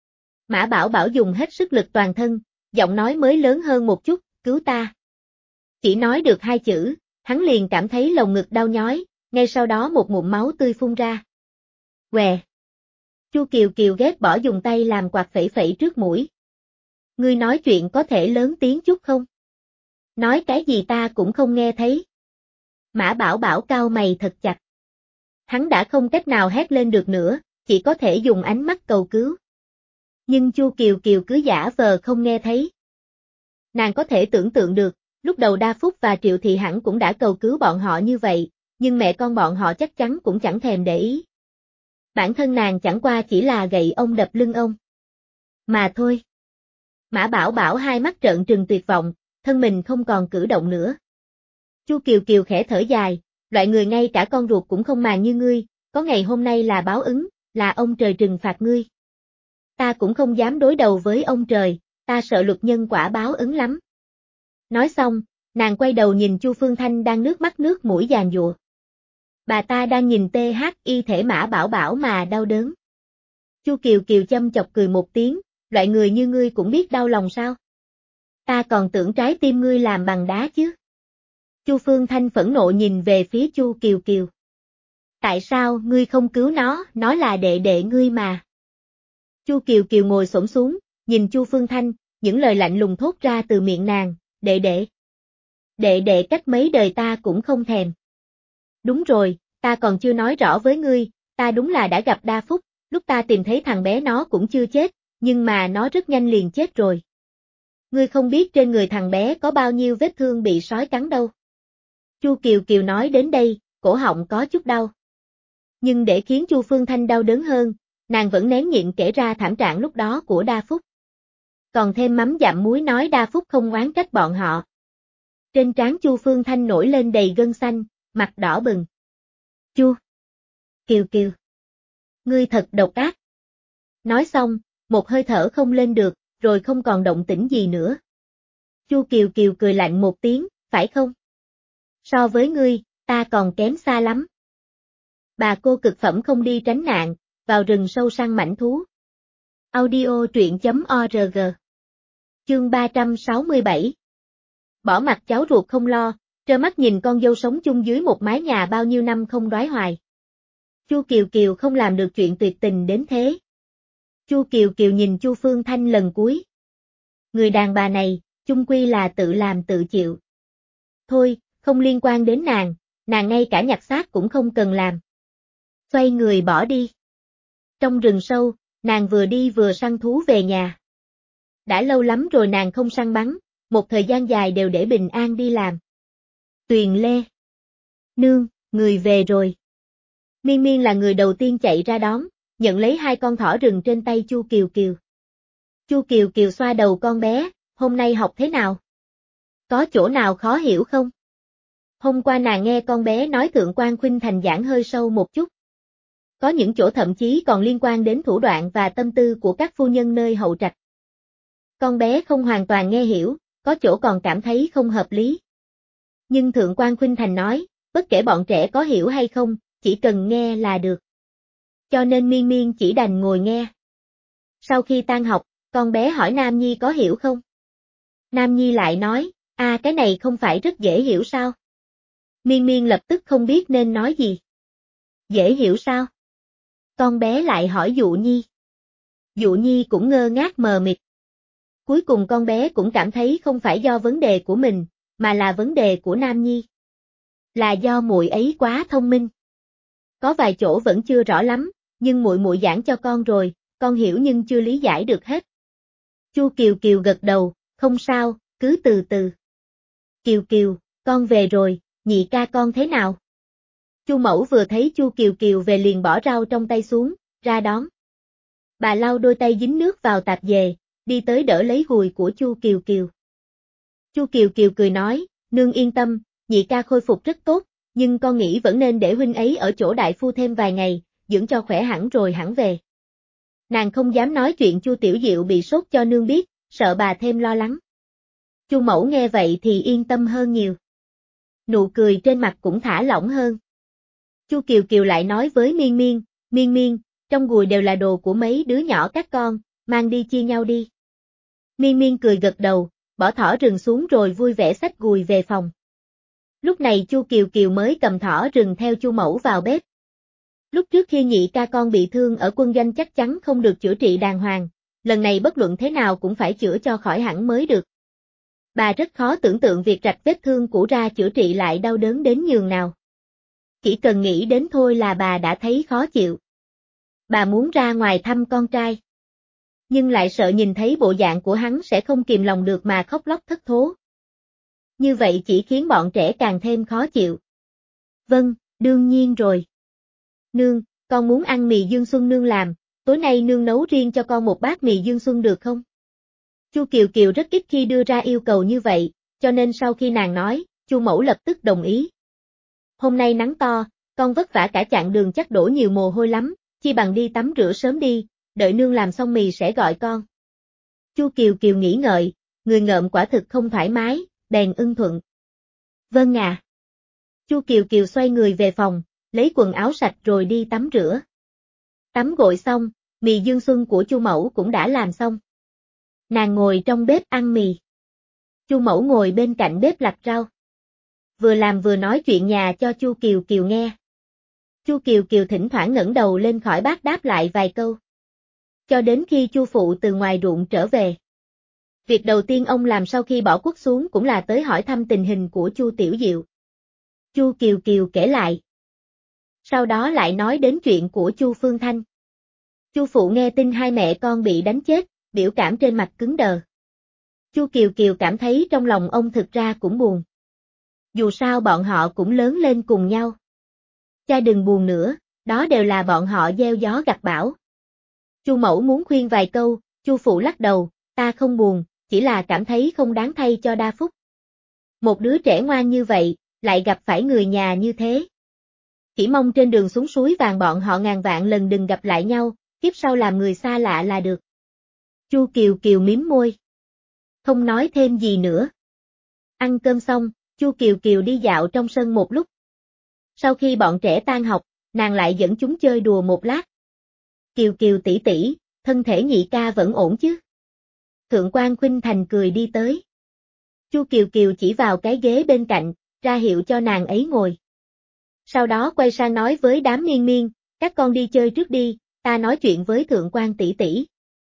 Mã Bảo Bảo dùng hết sức lực toàn thân, giọng nói mới lớn hơn một chút, cứu ta. Chỉ nói được hai chữ, hắn liền cảm thấy lồng ngực đau nhói, ngay sau đó một ngụm máu tươi phun ra. Què! Chu Kiều Kiều ghét bỏ dùng tay làm quạt phẩy phẩy trước mũi. Ngươi nói chuyện có thể lớn tiếng chút không? Nói cái gì ta cũng không nghe thấy. Mã Bảo Bảo cau mày thật chặt. Hắn đã không cách nào hét lên được nữa, chỉ có thể dùng ánh mắt cầu cứu. Nhưng Chu Kiều Kiều cứ giả vờ không nghe thấy. Nàng có thể tưởng tượng được, lúc đầu Đa Phúc và Triệu Thị hẳn cũng đã cầu cứu bọn họ như vậy, nhưng mẹ con bọn họ chắc chắn cũng chẳng thèm để ý. Bản thân nàng chẳng qua chỉ là gậy ông đập lưng ông. Mà thôi. Mã Bảo Bảo hai mắt trợn trừng tuyệt vọng, thân mình không còn cử động nữa. Chu Kiều Kiều khẽ thở dài, loại người ngay cả con ruột cũng không màng như ngươi, có ngày hôm nay là báo ứng, là ông trời trừng phạt ngươi. Ta cũng không dám đối đầu với ông trời, ta sợ luật nhân quả báo ứng lắm. Nói xong, nàng quay đầu nhìn Chu Phương Thanh đang nước mắt nước mũi giàn giụa. Bà ta đang nhìn tê hát y thể Mã Bảo Bảo mà đau đớn. Chu Kiều Kiều châm chọc cười một tiếng, loại người như ngươi cũng biết đau lòng sao? Ta còn tưởng trái tim ngươi làm bằng đá chứ. Chu Phương Thanh phẫn nộ nhìn về phía Chu Kiều Kiều. Tại sao ngươi không cứu nó, nó là đệ đệ ngươi mà. Chu Kiều Kiều ngồi xổm xuống, nhìn Chu Phương Thanh, những lời lạnh lùng thốt ra từ miệng nàng, đệ đệ. Đệ đệ cách mấy đời ta cũng không thèm. Đúng rồi, ta còn chưa nói rõ với ngươi, ta đúng là đã gặp Đa Phúc, lúc ta tìm thấy thằng bé nó cũng chưa chết, nhưng mà nó rất nhanh liền chết rồi. Ngươi không biết trên người thằng bé có bao nhiêu vết thương bị sói cắn đâu. Chu Kiều Kiều nói đến đây, cổ họng có chút đau. Nhưng để khiến Chu Phương Thanh đau đớn hơn, nàng vẫn nén nhịn kể ra thảm trạng lúc đó của Đa Phúc. Còn thêm mắm dặm muối nói Đa Phúc không oán trách bọn họ. Trên trán Chu Phương Thanh nổi lên đầy gân xanh, mặt đỏ bừng. Chu Kiều Kiều, ngươi thật độc ác. Nói xong, một hơi thở không lên được, rồi không còn động tĩnh gì nữa. Chu Kiều Kiều cười lạnh một tiếng, phải không? So với ngươi, ta còn kém xa lắm. Bà cô cực phẩm không đi tránh nạn, vào rừng sâu săn mãnh thú. Audio truyện chấm org. Chương ba trăm sáu mươi bảy. Bỏ mặt cháu ruột không lo, trơ mắt nhìn con dâu sống chung dưới một mái nhà bao nhiêu năm không đoái hoài. Chu Kiều Kiều không làm được chuyện tuyệt tình đến thế. Chu Kiều Kiều nhìn Chu Phương Thanh lần cuối. Người đàn bà này, chung quy là tự làm tự chịu. Thôi, không liên quan đến nàng, nàng ngay cả nhặt xác cũng không cần làm. Xoay người bỏ đi. Trong rừng sâu, nàng vừa đi vừa săn thú về nhà. Đã lâu lắm rồi nàng không săn bắn, một thời gian dài đều để bình an đi làm. Tuyền Lê. Nương, người về rồi. Miên Miên là người đầu tiên chạy ra đón, nhận lấy hai con thỏ rừng trên tay Chu Kiều Kiều. Chu Kiều Kiều xoa đầu con bé, hôm nay học thế nào? Có chỗ nào khó hiểu không? Hôm qua nàng nghe con bé nói Thượng Quan Khuynh Thành giảng hơi sâu một chút. Có những chỗ thậm chí còn liên quan đến thủ đoạn và tâm tư của các phu nhân nơi hậu trạch. Con bé không hoàn toàn nghe hiểu, có chỗ còn cảm thấy không hợp lý. Nhưng Thượng Quan Khuynh Thành nói, bất kể bọn trẻ có hiểu hay không, chỉ cần nghe là được. Cho nên Miên Miên chỉ đành ngồi nghe. Sau khi tan học, con bé hỏi Nam Nhi có hiểu không? Nam Nhi lại nói, à cái này không phải rất dễ hiểu sao? Miên Miên lập tức không biết nên nói gì. Dễ hiểu sao? Con bé lại hỏi Dụ Nhi. Dụ Nhi cũng ngơ ngác mờ mịt. Cuối cùng con bé cũng cảm thấy không phải do vấn đề của mình, mà là vấn đề của Nam Nhi. Là do muội ấy quá thông minh. Có vài chỗ vẫn chưa rõ lắm, nhưng muội muội giảng cho con rồi, con hiểu nhưng chưa lý giải được hết. Chu Kiều Kiều gật đầu, không sao, cứ từ từ. Kiều Kiều, con về rồi, nhị ca con thế nào? Chu Mẫu vừa thấy Chu Kiều Kiều về liền bỏ rau trong tay xuống, ra đón. Bà lau đôi tay dính nước vào tạp dề, đi tới đỡ lấy gùi của Chu Kiều Kiều. Chu Kiều Kiều cười nói, nương yên tâm, nhị ca khôi phục rất tốt, nhưng con nghĩ vẫn nên để huynh ấy ở chỗ đại phu thêm vài ngày, dưỡng cho khỏe hẳn rồi hẳn về. Nàng không dám nói chuyện Chu Tiểu Diệu bị sốt cho nương biết, sợ bà thêm lo lắng. Chu Mẫu nghe vậy thì yên tâm hơn nhiều. Nụ cười trên mặt cũng thả lỏng hơn. Chu Kiều Kiều lại nói với Miên Miên, Miên Miên, trong gùi đều là đồ của mấy đứa nhỏ các con, mang đi chia nhau đi. Miên Miên cười gật đầu, bỏ thỏ rừng xuống rồi vui vẻ xách gùi về phòng. Lúc này Chu Kiều Kiều mới cầm thỏ rừng theo Chu Mẫu vào bếp. Lúc trước khi nhị ca con bị thương ở quân doanh chắc chắn không được chữa trị đàng hoàng, lần này bất luận thế nào cũng phải chữa cho khỏi hẳn mới được. Bà rất khó tưởng tượng việc rạch vết thương cũ ra chữa trị lại đau đớn đến nhường nào. Chỉ cần nghĩ đến thôi là bà đã thấy khó chịu. Bà muốn ra ngoài thăm con trai. Nhưng lại sợ nhìn thấy bộ dạng của hắn sẽ không kìm lòng được mà khóc lóc thất thố. Như vậy chỉ khiến bọn trẻ càng thêm khó chịu. Vâng, đương nhiên rồi. Nương, con muốn ăn mì Dương Xuân nương làm, tối nay nương nấu riêng cho con một bát mì Dương Xuân được không? Chu Kiều Kiều rất ít khi đưa ra yêu cầu như vậy, cho nên sau khi nàng nói, Chu Mẫu lập tức đồng ý. Hôm nay nắng to, con vất vả cả chặng đường chắc đổ nhiều mồ hôi lắm, chi bằng đi tắm rửa sớm đi, đợi nương làm xong mì sẽ gọi con. Chu Kiều Kiều nghĩ ngợi, người ngợm quả thực không thoải mái, bèn ưng thuận. Vâng à. Chu Kiều Kiều xoay người về phòng, lấy quần áo sạch rồi đi tắm rửa. Tắm gội xong, mì Dương Xuân của Chu Mẫu cũng đã làm xong. Nàng ngồi trong bếp ăn mì. Chu Mẫu ngồi bên cạnh bếp lặt rau. Vừa làm vừa nói chuyện nhà cho Chu Kiều Kiều nghe. Chu Kiều Kiều thỉnh thoảng ngẩng đầu lên khỏi bát đáp lại vài câu. Cho đến khi Chu phụ từ ngoài ruộng trở về. Việc đầu tiên ông làm sau khi bỏ cuốc xuống cũng là tới hỏi thăm tình hình của Chu Tiểu Diệu. Chu Kiều Kiều kể lại. Sau đó lại nói đến chuyện của Chu Phương Thanh. Chu phụ nghe tin hai mẹ con bị đánh chết, biểu cảm trên mặt cứng đờ. Chu Kiều Kiều cảm thấy trong lòng ông thực ra cũng buồn. Dù sao bọn họ cũng lớn lên cùng nhau. Cha đừng buồn nữa, đó đều là bọn họ gieo gió gặt bão. Chu Mẫu muốn khuyên vài câu, Chu phụ lắc đầu, ta không buồn, chỉ là cảm thấy không đáng thay cho Đa Phúc. Một đứa trẻ ngoan như vậy, lại gặp phải người nhà như thế. Chỉ mong trên đường xuống suối vàng bọn họ ngàn vạn lần đừng gặp lại nhau, kiếp sau làm người xa lạ là được. Chu Kiều Kiều mím môi. Không nói thêm gì nữa. Ăn cơm xong, Chu Kiều Kiều đi dạo trong sân một lúc. Sau khi bọn trẻ tan học, nàng lại dẫn chúng chơi đùa một lát. Kiều Kiều tỷ tỷ, thân thể nhị ca vẫn ổn chứ? Thượng quan Khuynh Thành cười đi tới. Chu Kiều Kiều chỉ vào cái ghế bên cạnh, ra hiệu cho nàng ấy ngồi. Sau đó quay sang nói với đám Miên Miên, các con đi chơi trước đi, ta nói chuyện với Thượng quan tỷ tỷ.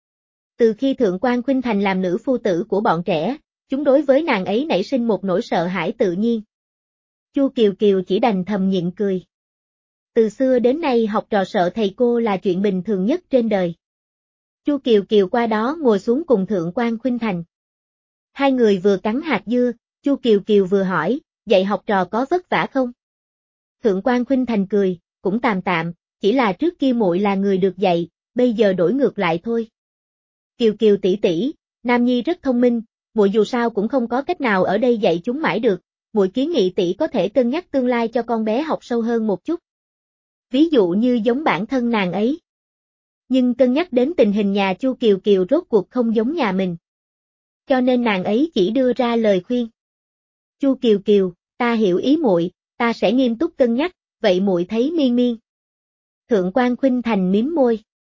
Từ khi Thượng quan Khuynh Thành làm nữ phu tử của bọn trẻ, chúng đối với nàng ấy nảy sinh một nỗi sợ hãi tự nhiên. Chu Kiều Kiều chỉ đành thầm nhịn cười. Từ xưa đến nay học trò sợ thầy cô là chuyện bình thường nhất trên đời. Chu Kiều Kiều qua đó ngồi xuống cùng Thượng quan Khuynh Thành. Hai người vừa cắn hạt dưa, Chu Kiều Kiều vừa hỏi, dạy học trò có vất vả không? Thượng quan Khuynh Thành cười, cũng tạm tạm, chỉ là trước kia muội là người được dạy, bây giờ đổi ngược lại thôi. Kiều Kiều tỷ tỷ, Nam Nhi rất thông minh, muội dù sao cũng không có cách nào ở đây dạy chúng mãi được, muội kiến nghị tỷ có thể cân nhắc tương lai cho con bé học sâu hơn một chút. Ví dụ như giống bản thân nàng ấy. Nhưng cân nhắc đến tình hình nhà Chu Kiều Kiều rốt cuộc không giống nhà mình. Cho nên nàng ấy chỉ đưa ra lời khuyên. Chu Kiều Kiều, ta hiểu ý muội, ta sẽ nghiêm túc cân nhắc, vậy muội thấy Miên Miên. Thượng quan Khuynh Thành mím môi.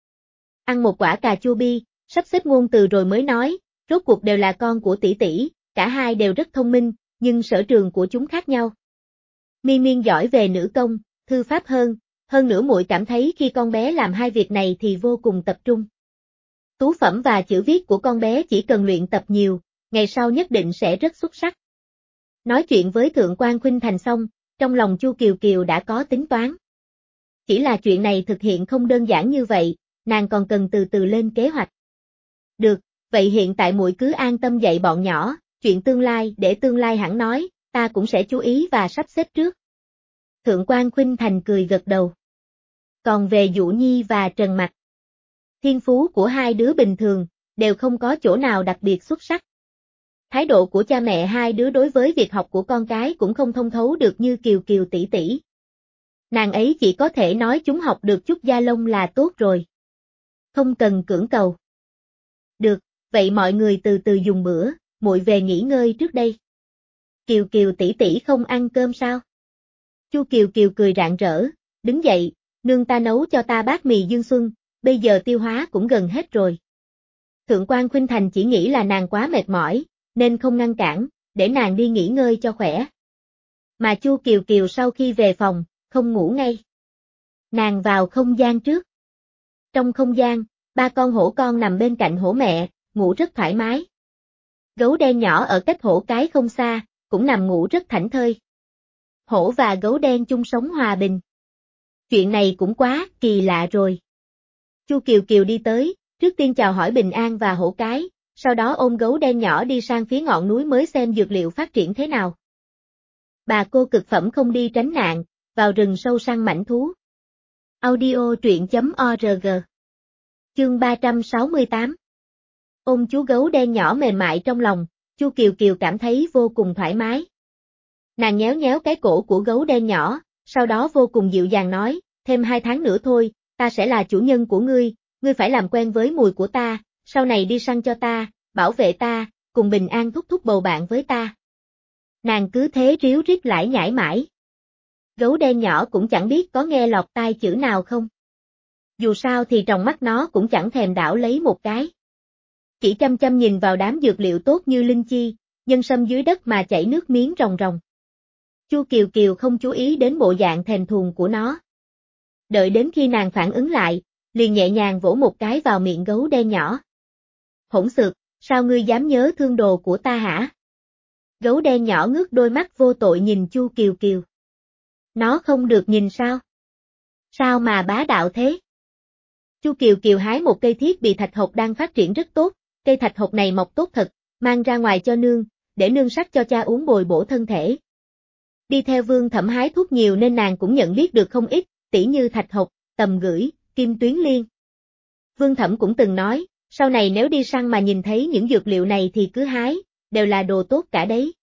Ăn một quả cà chua bi, sắp xếp ngôn từ rồi mới nói, rốt cuộc đều là con của tỷ tỷ, cả hai đều rất thông minh, nhưng sở trường của chúng khác nhau. Miên Miên giỏi về nữ công, thư pháp hơn, hơn nữa muội cảm thấy khi con bé làm hai việc này thì vô cùng tập trung. Tú phẩm và chữ viết của con bé chỉ cần luyện tập nhiều, ngày sau nhất định sẽ rất xuất sắc. Nói chuyện với Thượng quan Khuynh Thành xong, trong lòng Chu Kiều Kiều đã có tính toán. Chỉ là chuyện này thực hiện không đơn giản như vậy, nàng còn cần từ từ lên kế hoạch. Được, vậy hiện tại muội cứ an tâm dạy bọn nhỏ, chuyện tương lai để tương lai hẳn nói, ta cũng sẽ chú ý và sắp xếp trước. Thượng quan Khuynh Thành cười gật đầu. Còn về Dụ Nhi và Trần Mặc, thiên phú của hai đứa bình thường, đều không có chỗ nào đặc biệt xuất sắc. Thái độ của cha mẹ hai đứa đối với việc học của con cái cũng không thông thấu được như Kiều Kiều tỷ tỷ. Nàng ấy chỉ có thể nói chúng học được chút gia lông là tốt rồi. Không cần cưỡng cầu. Được, vậy mọi người từ từ dùng bữa, muội về nghỉ ngơi trước đây. Kiều Kiều tỷ tỷ không ăn cơm sao? Chu Kiều Kiều cười rạng rỡ, đứng dậy, nương ta nấu cho ta bát mì Dương Xuân, bây giờ tiêu hóa cũng gần hết rồi. Thượng quan Khuynh Thành chỉ nghĩ là nàng quá mệt mỏi, nên không ngăn cản, để nàng đi nghỉ ngơi cho khỏe. Mà Chu Kiều Kiều sau khi về phòng, không ngủ ngay. Nàng vào không gian trước. Trong không gian, ba con hổ con nằm bên cạnh hổ mẹ, ngủ rất thoải mái. Gấu đen nhỏ ở cách hổ cái không xa, cũng nằm ngủ rất thảnh thơi. Hổ và gấu đen chung sống hòa bình. Chuyện này cũng quá kỳ lạ rồi. Chu Kiều Kiều đi tới, trước tiên chào hỏi bình an và hổ cái, sau đó ôm gấu đen nhỏ đi sang phía ngọn núi mới xem dược liệu phát triển thế nào. Bà cô cực phẩm không đi tránh nạn, vào rừng sâu săn mãnh thú. Audio truyện chấm org. Chương ba trăm sáu mươi tám. Ôm chú gấu đen nhỏ mềm mại trong lòng, Chu Kiều Kiều cảm thấy vô cùng thoải mái. Nàng nhéo nhéo cái cổ của gấu đen nhỏ, sau đó vô cùng dịu dàng nói, thêm hai tháng nữa thôi, ta sẽ là chủ nhân của ngươi, ngươi phải làm quen với mùi của ta, sau này đi săn cho ta, bảo vệ ta, cùng bình an thúc thúc bầu bạn với ta. Nàng cứ thế ríu rít lải nhải mãi. Gấu đen nhỏ cũng chẳng biết có nghe lọt tai chữ nào không. Dù sao thì trong mắt nó cũng chẳng thèm đảo lấy một cái. Chỉ chăm chăm nhìn vào đám dược liệu tốt như linh chi, nhân sâm dưới đất mà chảy nước miếng ròng ròng. Chu Kiều Kiều không chú ý đến bộ dạng thèm thuồng của nó. Đợi đến khi nàng phản ứng lại, liền nhẹ nhàng vỗ một cái vào miệng gấu đen nhỏ. Hỗn xược, sao ngươi dám nhớ thương đồ của ta hả? Gấu đen nhỏ ngước đôi mắt vô tội nhìn Chu Kiều Kiều. Nó không được nhìn sao? Sao mà bá đạo thế? Chu Kiều Kiều hái một cây thiết bị thạch hộc đang phát triển rất tốt, cây thạch hộc này mọc tốt thật, mang ra ngoài cho nương, để nương sắc cho cha uống bồi bổ thân thể. Đi theo Vương Thẩm hái thuốc nhiều nên nàng cũng nhận biết được không ít, tỉ như thạch hộc, tầm gửi, kim tuyến liên. Vương Thẩm cũng từng nói, sau này nếu đi săn mà nhìn thấy những dược liệu này thì cứ hái, đều là đồ tốt cả đấy.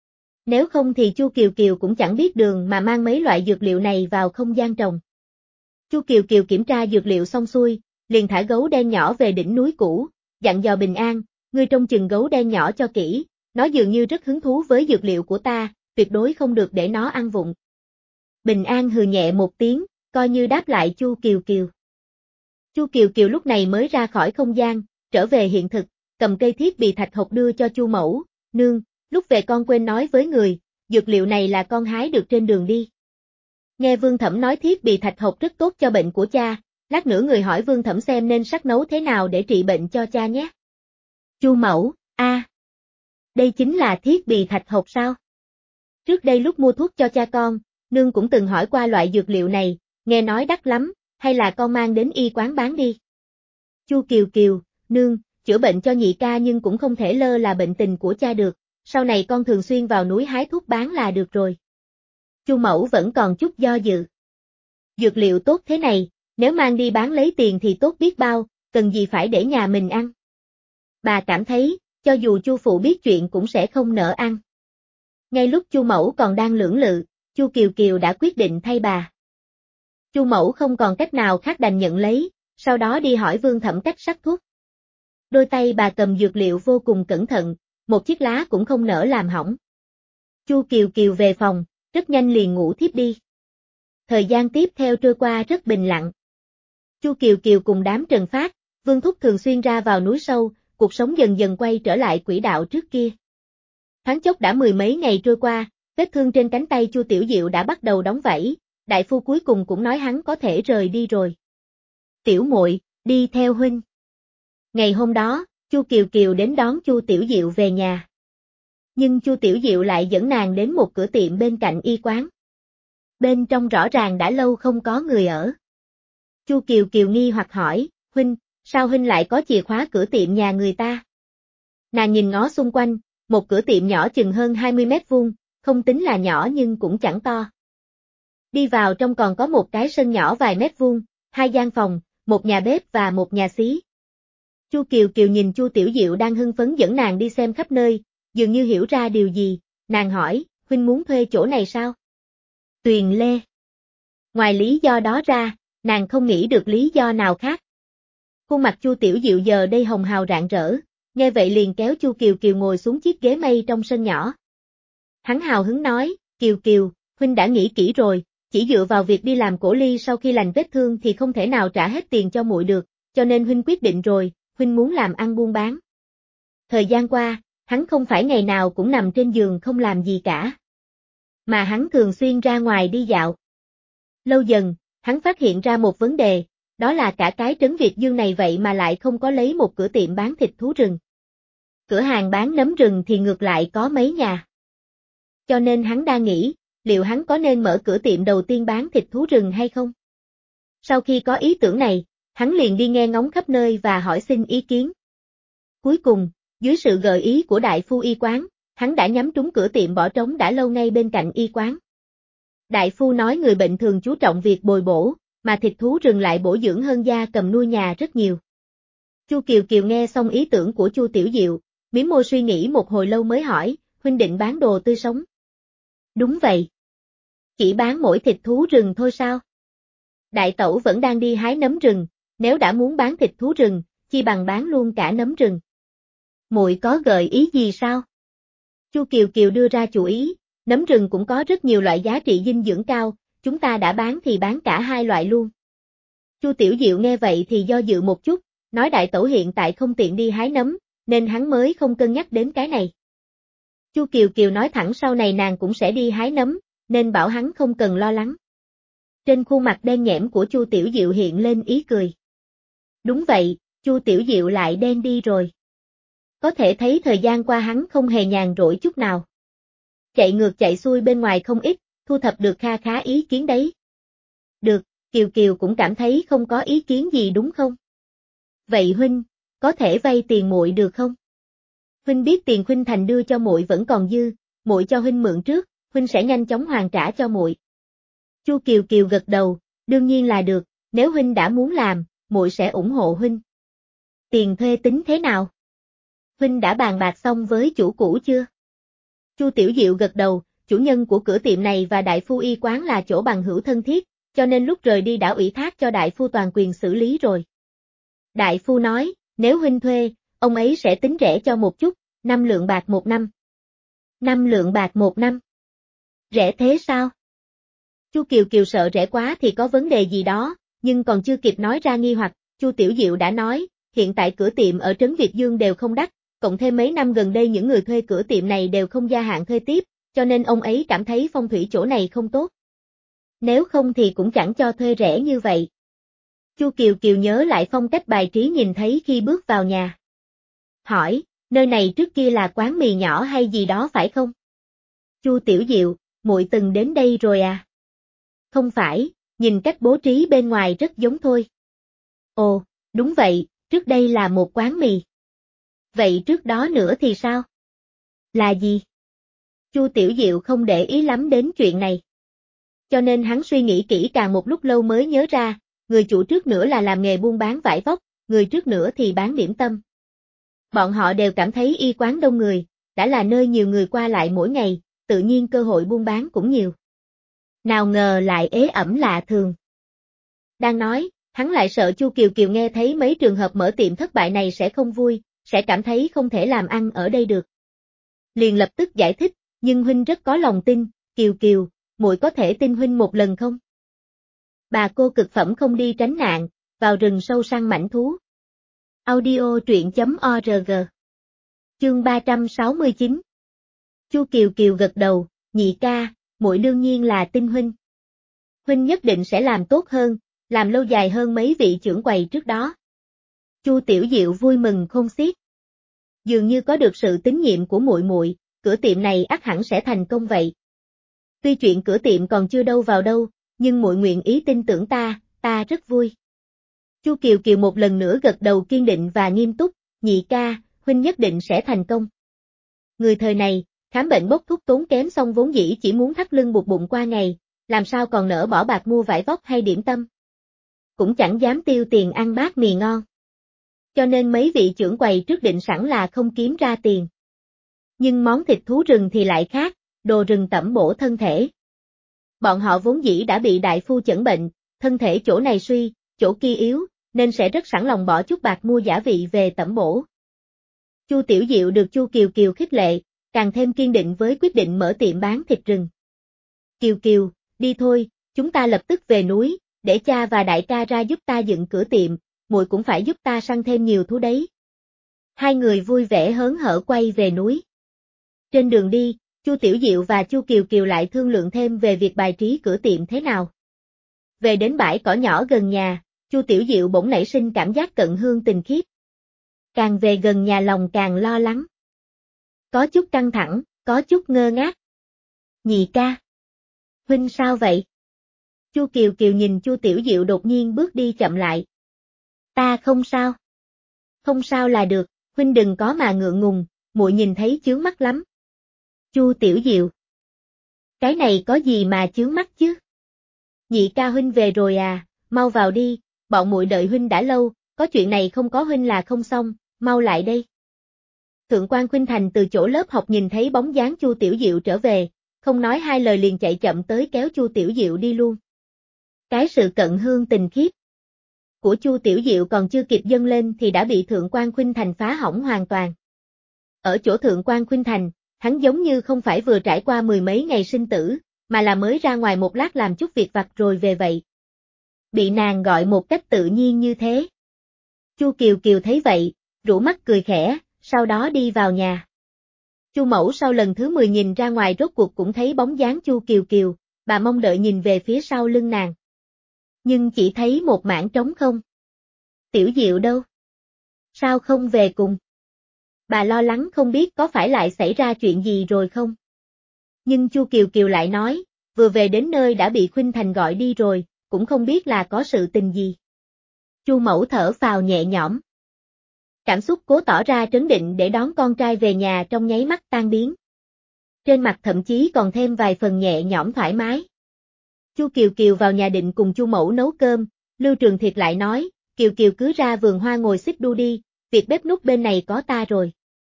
Nếu không thì Chu Kiều Kiều cũng chẳng biết đường mà mang mấy loại dược liệu này vào không gian trồng. Chu Kiều Kiều kiểm tra dược liệu xong xuôi, liền thả gấu đen nhỏ về đỉnh núi cũ, dặn dò bình an, ngươi trông chừng gấu đen nhỏ cho kỹ, nó dường như rất hứng thú với dược liệu của ta, tuyệt đối không được để nó ăn vụng. Bình an hừ nhẹ một tiếng, coi như đáp lại Chu Kiều Kiều. Chu Kiều Kiều lúc này mới ra khỏi không gian, trở về hiện thực, cầm cây thiết bị thạch hộc đưa cho Chu mẫu, nương, lúc về con quên nói với người, dược liệu này là con hái được trên đường đi. Nghe Vương Thẩm nói thiết bị thạch hộc rất tốt cho bệnh của cha, lát nữa người hỏi Vương Thẩm xem nên sắc nấu thế nào để trị bệnh cho cha nhé. Chu mẫu, a, à, đây chính là thiết bị thạch hộc sao? Trước đây lúc mua thuốc cho cha con, nương cũng từng hỏi qua loại dược liệu này, nghe nói đắt lắm, hay là con mang đến y quán bán đi. Chu Kiều Kiều, nương, chữa bệnh cho nhị ca nhưng cũng không thể lơ là bệnh tình của cha được, sau này con thường xuyên vào núi hái thuốc bán là được rồi. Chu mẫu vẫn còn chút do dự. Dược liệu tốt thế này, nếu mang đi bán lấy tiền thì tốt biết bao, cần gì phải để nhà mình ăn. Bà cảm thấy, cho dù Chu phụ biết chuyện cũng sẽ không nỡ ăn. Ngay lúc Chu mẫu còn đang lưỡng lự, Chu Kiều Kiều đã quyết định thay bà. Chu mẫu không còn cách nào khác đành nhận lấy, sau đó đi hỏi Vương Thẩm cách sắc thuốc. Đôi tay bà cầm dược liệu vô cùng cẩn thận, một chiếc lá cũng không nỡ làm hỏng. Chu Kiều Kiều về phòng, rất nhanh liền ngủ thiếp đi. Thời gian tiếp theo trôi qua rất bình lặng. Chu Kiều Kiều cùng đám Trần Phát, Vương Thúc thường xuyên ra vào núi sâu, cuộc sống dần dần quay trở lại quỹ đạo trước kia. Thoáng chốc đã mười mấy ngày trôi qua, vết thương trên cánh tay Chu Tiểu Diệu đã bắt đầu đóng vảy, đại phu cuối cùng cũng nói hắn có thể rời đi rồi. Tiểu muội, đi theo huynh. Ngày hôm đó, Chu Kiều Kiều đến đón Chu Tiểu Diệu về nhà. Nhưng Chu Tiểu Diệu lại dẫn nàng đến một cửa tiệm bên cạnh y quán. Bên trong rõ ràng đã lâu không có người ở. Chu Kiều Kiều nghi hoặc hỏi, huynh, sao huynh lại có chìa khóa cửa tiệm nhà người ta? Nàng nhìn ngó xung quanh, một cửa tiệm nhỏ chừng hơn hai mươi mét vuông, không tính là nhỏ nhưng cũng chẳng to. Đi vào trong còn có một cái sân nhỏ vài mét vuông, hai gian phòng, một nhà bếp và một nhà xí. Chu Kiều Kiều nhìn Chu Tiểu Diệu đang hưng phấn dẫn nàng đi xem khắp nơi, dường như hiểu ra điều gì, nàng hỏi, huynh muốn thuê chỗ này sao? Tuyền Lê. Ngoài lý do đó ra, nàng không nghĩ được lý do nào khác. Khuôn mặt Chu Tiểu Diệu giờ đây hồng hào rạng rỡ, nghe vậy liền kéo Chu Kiều Kiều ngồi xuống chiếc ghế mây trong sân nhỏ. Hắn hào hứng nói, Kiều Kiều, huynh đã nghĩ kỹ rồi, chỉ dựa vào việc đi làm cổ ly sau khi lành vết thương thì không thể nào trả hết tiền cho muội được, cho nên huynh quyết định rồi, huynh muốn làm ăn buôn bán. Thời gian qua, hắn không phải ngày nào cũng nằm trên giường không làm gì cả. mà hắn thường xuyên ra ngoài đi dạo. Lâu dần, hắn phát hiện ra một vấn đề, đó là cả cái trấn Việt Dương này vậy mà lại không có lấy một cửa tiệm bán thịt thú rừng. Cửa hàng bán nấm rừng thì ngược lại có mấy nhà. Cho nên hắn đang nghĩ, liệu hắn có nên mở cửa tiệm đầu tiên bán thịt thú rừng hay không? Sau khi có ý tưởng này, hắn liền đi nghe ngóng khắp nơi và hỏi xin ý kiến. Cuối cùng, dưới sự gợi ý của đại phu y quán, hắn đã nhắm trúng cửa tiệm bỏ trống đã lâu ngay bên cạnh y quán. Đại phu nói người bệnh thường chú trọng việc bồi bổ, mà thịt thú rừng lại bổ dưỡng hơn gia cầm nuôi nhà rất nhiều. Chu Kiều Kiều nghe xong ý tưởng của Chu Tiểu Diệu, mím môi suy nghĩ một hồi lâu mới hỏi, huynh định bán đồ tươi sống? Đúng vậy. Chỉ bán mỗi thịt thú rừng thôi sao? Đại tẩu vẫn đang đi hái nấm rừng, nếu đã muốn bán thịt thú rừng, chi bằng bán luôn cả nấm rừng. Muội có gợi ý gì sao? Chu Kiều Kiều đưa ra chủ ý, nấm rừng cũng có rất nhiều loại giá trị dinh dưỡng cao, chúng ta đã bán thì bán cả hai loại luôn. Chu Tiểu Diệu nghe vậy thì do dự một chút, nói đại tẩu hiện tại không tiện đi hái nấm, nên hắn mới không cân nhắc đến cái này. Chu Kiều Kiều nói thẳng sau này nàng cũng sẽ đi hái nấm, nên bảo hắn không cần lo lắng. Trên khuôn mặt đen nhẽm của Chu Tiểu Diệu hiện lên ý cười. Đúng vậy, Chu Tiểu Diệu lại đen đi rồi. Có thể thấy thời gian qua hắn không hề nhàn rỗi chút nào. Chạy ngược chạy xuôi bên ngoài không ít, thu thập được kha khá ý kiến đấy. Được, Kiều Kiều cũng cảm thấy không có ý kiến gì đúng không? Vậy huynh, có thể vay tiền muội được không? Huynh biết tiền huynh thành đưa cho muội vẫn còn dư, muội cho huynh mượn trước, huynh sẽ nhanh chóng hoàn trả cho muội. Chu Kiều Kiều gật đầu, đương nhiên là được, nếu huynh đã muốn làm, muội sẽ ủng hộ huynh. Tiền thuê tính thế nào? Huynh đã bàn bạc xong với chủ cũ chưa? Chu Tiểu Diệu gật đầu, chủ nhân của cửa tiệm này và đại phu y quán là chỗ bằng hữu thân thiết, cho nên lúc rời đi đã ủy thác cho đại phu toàn quyền xử lý rồi. Đại phu nói, nếu huynh thuê, ông ấy sẽ tính rẻ cho một chút, năm lượng bạc một năm. Năm lượng bạc một năm? Rẻ thế sao? Chu Kiều Kiều sợ rẻ quá thì có vấn đề gì đó, nhưng còn chưa kịp nói ra nghi hoặc, Chu Tiểu Diệu đã nói, hiện tại cửa tiệm ở trấn Việt Dương đều không đắt, cộng thêm mấy năm gần đây những người thuê cửa tiệm này đều không gia hạn thuê tiếp, cho nên ông ấy cảm thấy phong thủy chỗ này không tốt. Nếu không thì cũng chẳng cho thuê rẻ như vậy. Chu Kiều Kiều nhớ lại phong cách bài trí nhìn thấy khi bước vào nhà. Hỏi, nơi này trước kia là quán mì nhỏ hay gì đó phải không? Chu Tiểu Diệu, muội từng đến đây rồi à? Không phải, nhìn cách bố trí bên ngoài rất giống thôi. Ồ, đúng vậy, trước đây là một quán mì. Vậy trước đó nữa thì sao? Là gì? Chu Tiểu Diệu không để ý lắm đến chuyện này. Cho nên hắn suy nghĩ kỹ càng một lúc lâu mới nhớ ra, người chủ trước nữa là làm nghề buôn bán vải vóc, người trước nữa thì bán điểm tâm. Bọn họ đều cảm thấy y quán đông người, đã là nơi nhiều người qua lại mỗi ngày, tự nhiên cơ hội buôn bán cũng nhiều. Nào ngờ lại ế ẩm lạ thường. Đang nói, hắn lại sợ Chu Kiều Kiều nghe thấy mấy trường hợp mở tiệm thất bại này sẽ không vui, sẽ cảm thấy không thể làm ăn ở đây được. Liền lập tức giải thích, nhưng huynh rất có lòng tin, Kiều Kiều, muội có thể tin huynh một lần không? Bà cô cực phẩm không đi tránh nạn, vào rừng sâu săn mãnh thú. Audio truyện chấm org. Chương ba trăm sáu mươi chín. Chu Kiều Kiều gật đầu, nhị ca, muội đương nhiên là tin huynh. Huynh nhất định sẽ làm tốt hơn, làm lâu dài hơn mấy vị trưởng quầy trước đó. Chu Tiểu Diệu vui mừng khôn xiết. Dường như có được sự tín nhiệm của muội muội, cửa tiệm này ắt hẳn sẽ thành công vậy. Tuy chuyện cửa tiệm còn chưa đâu vào đâu, nhưng muội nguyện ý tin tưởng ta, ta rất vui. Chu Kiều Kiều một lần nữa gật đầu kiên định và nghiêm túc, nhị ca, huynh nhất định sẽ thành công. Người thời này, khám bệnh bốc thuốc tốn kém xong vốn dĩ chỉ muốn thắt lưng buộc bụng qua ngày, làm sao còn nỡ bỏ bạc mua vải vóc hay điểm tâm. Cũng chẳng dám tiêu tiền ăn bát mì ngon. Cho nên mấy vị trưởng quầy trước định sẵn là không kiếm ra tiền. Nhưng món thịt thú rừng thì lại khác, đồ rừng tẩm bổ thân thể. Bọn họ vốn dĩ đã bị đại phu chẩn bệnh, thân thể chỗ này suy, chỗ kia yếu, nên sẽ rất sẵn lòng bỏ chút bạc mua giả vị về tẩm bổ. Chu Tiểu Diệu được Chu Kiều Kiều khích lệ, càng thêm kiên định với quyết định mở tiệm bán thịt rừng. Kiều Kiều, đi thôi, chúng ta lập tức về núi, để cha và đại ca ra giúp ta dựng cửa tiệm, muội cũng phải giúp ta săn thêm nhiều thú đấy. Hai người vui vẻ hớn hở quay về núi. Trên đường đi, Chu Tiểu Diệu và Chu Kiều Kiều lại thương lượng thêm về việc bài trí cửa tiệm thế nào. Về đến bãi cỏ nhỏ gần nhà, Chu Tiểu Diệu bỗng nảy sinh cảm giác cận hương tình khiết. Càng về gần nhà lòng càng lo lắng. Có chút căng thẳng, có chút ngơ ngác. Nhị ca. Huynh sao vậy? Chu Kiều Kiều nhìn Chu Tiểu Diệu đột nhiên bước đi chậm lại. Ta không sao. Không sao là được, huynh đừng có mà ngượng ngùng, muội nhìn thấy chướng mắt lắm. Chu Tiểu Diệu. Cái này có gì mà chướng mắt chứ? Nhị ca huynh về rồi à, mau vào đi, bọn muội đợi huynh đã lâu, có chuyện này không có huynh là không xong, mau lại đây. Thượng quan Khuynh Thành từ chỗ lớp học nhìn thấy bóng dáng Chu Tiểu Diệu trở về, không nói hai lời liền chạy chậm tới kéo Chu Tiểu Diệu đi luôn. Cái sự cận hương tình khiết của Chu Tiểu Diệu còn chưa kịp dâng lên thì đã bị Thượng quan Khuynh Thành phá hỏng hoàn toàn. Ở chỗ Thượng quan Khuynh Thành, hắn giống như không phải vừa trải qua mười mấy ngày sinh tử, mà là mới ra ngoài một lát làm chút việc vặt rồi về vậy. Bị nàng gọi một cách tự nhiên như thế. Chu Kiều Kiều thấy vậy, rũ mắt cười khẽ, sau đó đi vào nhà. Chu Mẫu sau lần thứ mười nhìn ra ngoài rốt cuộc cũng thấy bóng dáng Chu Kiều Kiều, bà mong đợi nhìn về phía sau lưng nàng. Nhưng chỉ thấy một mảng trống không. Tiểu Diệu đâu? Sao không về cùng? Bà lo lắng không biết có phải lại xảy ra chuyện gì rồi không? Nhưng Chu Kiều Kiều lại nói, vừa về đến nơi đã bị Khuynh Thành gọi đi rồi, cũng không biết là có sự tình gì. Chu Mẫu thở phào nhẹ nhõm. Cảm xúc cố tỏ ra trấn định để đón con trai về nhà trong nháy mắt tan biến. Trên mặt thậm chí còn thêm vài phần nhẹ nhõm thoải mái. Chu Kiều Kiều vào nhà định cùng Chu Mẫu nấu cơm, Lưu Trường Thiệt lại nói, Kiều Kiều cứ ra vườn hoa ngồi xích đu đi, việc bếp núc bên này có ta rồi.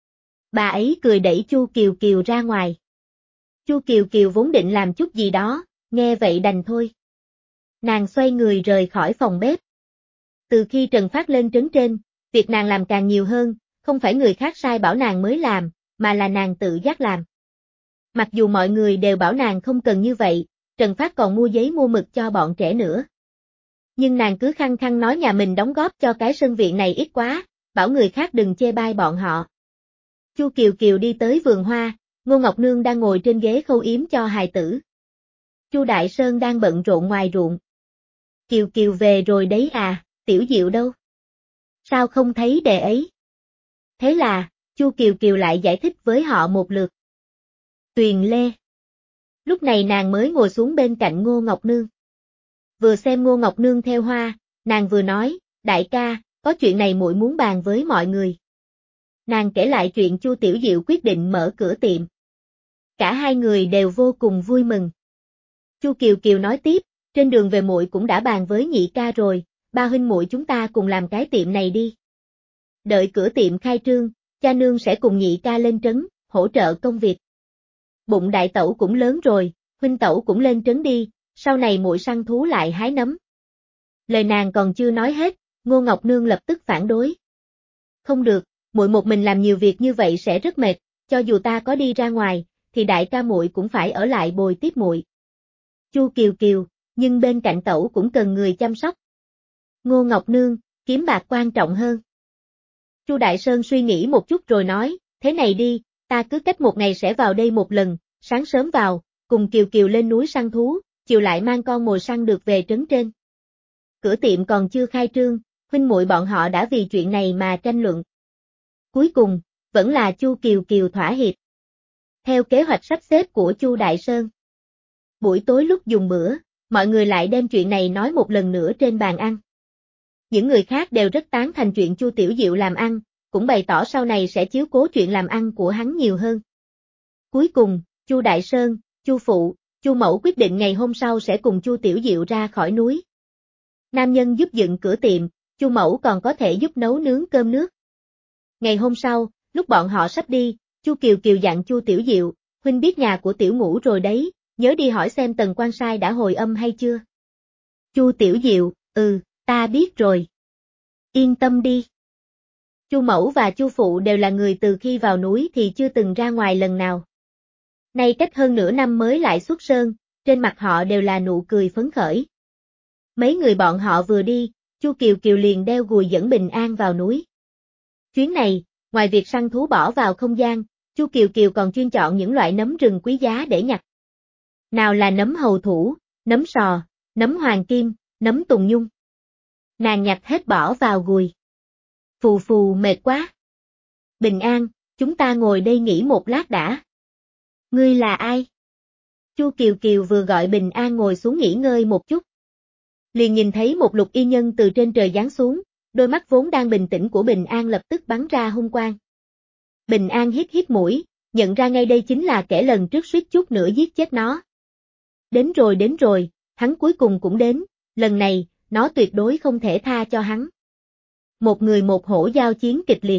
Bà ấy cười đẩy Chu Kiều Kiều ra ngoài. Chu Kiều Kiều vốn định làm chút gì đó, nghe vậy đành thôi. Nàng xoay người rời khỏi phòng bếp. Từ khi Trần Phát lên trấn trên, việc nàng làm càng nhiều hơn, không phải người khác sai bảo nàng mới làm, mà là nàng tự giác làm. Mặc dù mọi người đều bảo nàng không cần như vậy, Trần Phát còn mua giấy mua mực cho bọn trẻ nữa. Nhưng nàng cứ khăng khăng nói nhà mình đóng góp cho cái sân viện này ít quá, bảo người khác đừng chê bai bọn họ. Chu Kiều Kiều đi tới vườn hoa, Ngô Ngọc Nương đang ngồi trên ghế khâu yếm cho hài tử. Chu Đại Sơn đang bận rộn ngoài ruộng. Kiều Kiều về rồi đấy à, Tiểu Diệu đâu? Sao không thấy đệ ấy? Thế là, Chu Kiều Kiều lại giải thích với họ một lượt. Tuyền Lê. Lúc này nàng mới ngồi xuống bên cạnh Ngô Ngọc Nương. Vừa xem Ngô Ngọc Nương theo hoa, nàng vừa nói, đại ca, có chuyện này muội muốn bàn với mọi người. Nàng kể lại chuyện Chu Tiểu Diệu quyết định mở cửa tiệm. Cả hai người đều vô cùng vui mừng. Chu Kiều Kiều nói tiếp, trên đường về muội cũng đã bàn với nhị ca rồi, ba huynh muội chúng ta cùng làm cái tiệm này đi. Đợi cửa tiệm khai trương, cha nương sẽ cùng nhị ca lên trấn, hỗ trợ công việc. Bụng đại tẩu cũng lớn rồi, huynh tẩu cũng lên trấn đi, sau này muội săn thú lại hái nấm. Lời nàng còn chưa nói hết, Ngô Ngọc Nương lập tức phản đối. Không được, muội một mình làm nhiều việc như vậy sẽ rất mệt, cho dù ta có đi ra ngoài, thì đại ca muội cũng phải ở lại bồi tiếp muội. Chu Kiều Kiều, nhưng bên cạnh tẩu cũng cần người chăm sóc. Ngô Ngọc Nương, kiếm bạc quan trọng hơn. Chu Đại Sơn suy nghĩ một chút rồi nói, thế này đi, ta cứ cách một ngày sẽ vào đây một lần, sáng sớm vào, cùng Kiều Kiều lên núi săn thú, chiều lại mang con mồi săn được về trấn trên. Cửa tiệm còn chưa khai trương, huynh muội bọn họ đã vì chuyện này mà tranh luận. Cuối cùng, vẫn là Chu Kiều Kiều thỏa hiệp. Theo kế hoạch sắp xếp của Chu Đại Sơn. Buổi tối lúc dùng bữa, mọi người lại đem chuyện này nói một lần nữa trên bàn ăn. Những người khác đều rất tán thành chuyện Chu Tiểu Diệu làm ăn, cũng bày tỏ sau này sẽ chiếu cố chuyện làm ăn của hắn nhiều hơn. Cuối cùng, Chu Đại Sơn, Chu Phụ, Chu Mẫu quyết định ngày hôm sau sẽ cùng Chu Tiểu Diệu ra khỏi núi. Nam nhân giúp dựng cửa tiệm, Chu Mẫu còn có thể giúp nấu nướng cơm nước. Ngày hôm sau, lúc bọn họ sắp đi, Chu Kiều Kiều dặn Chu Tiểu Diệu, huynh biết nhà của Tiểu Ngũ rồi đấy, nhớ đi hỏi xem Tần Quan Sai đã hồi âm hay chưa. Chu Tiểu Diệu, ừ, ta biết rồi. Yên tâm đi. Chu Mẫu và Chu Phụ đều là người từ khi vào núi thì chưa từng ra ngoài lần nào. Nay cách hơn nửa năm mới lại xuất sơn, trên mặt họ đều là nụ cười phấn khởi. Mấy người bọn họ vừa đi, Chu Kiều Kiều liền đeo gùi dẫn Bình An vào núi. Chuyến này, ngoài việc săn thú bỏ vào không gian, Chu Kiều Kiều còn chuyên chọn những loại nấm rừng quý giá để nhặt. Nào là nấm hầu thủ, nấm sò, nấm hoàng kim, nấm tùng nhung. Nàng nhặt hết bỏ vào gùi. Phù phù mệt quá. Bình An, chúng ta ngồi đây nghỉ một lát đã. Ngươi là ai? Chu Kiều Kiều vừa gọi Bình An ngồi xuống nghỉ ngơi một chút. Liền nhìn thấy một lục y nhân từ trên trời giáng xuống, đôi mắt vốn đang bình tĩnh của Bình An lập tức bắn ra hung quang. Bình An hít hít mũi, nhận ra ngay đây chính là kẻ lần trước suýt chút nữa giết chết nó. Đến rồi đến rồi, hắn cuối cùng cũng đến, lần này, nó tuyệt đối không thể tha cho hắn. Một người một hổ giao chiến kịch liệt.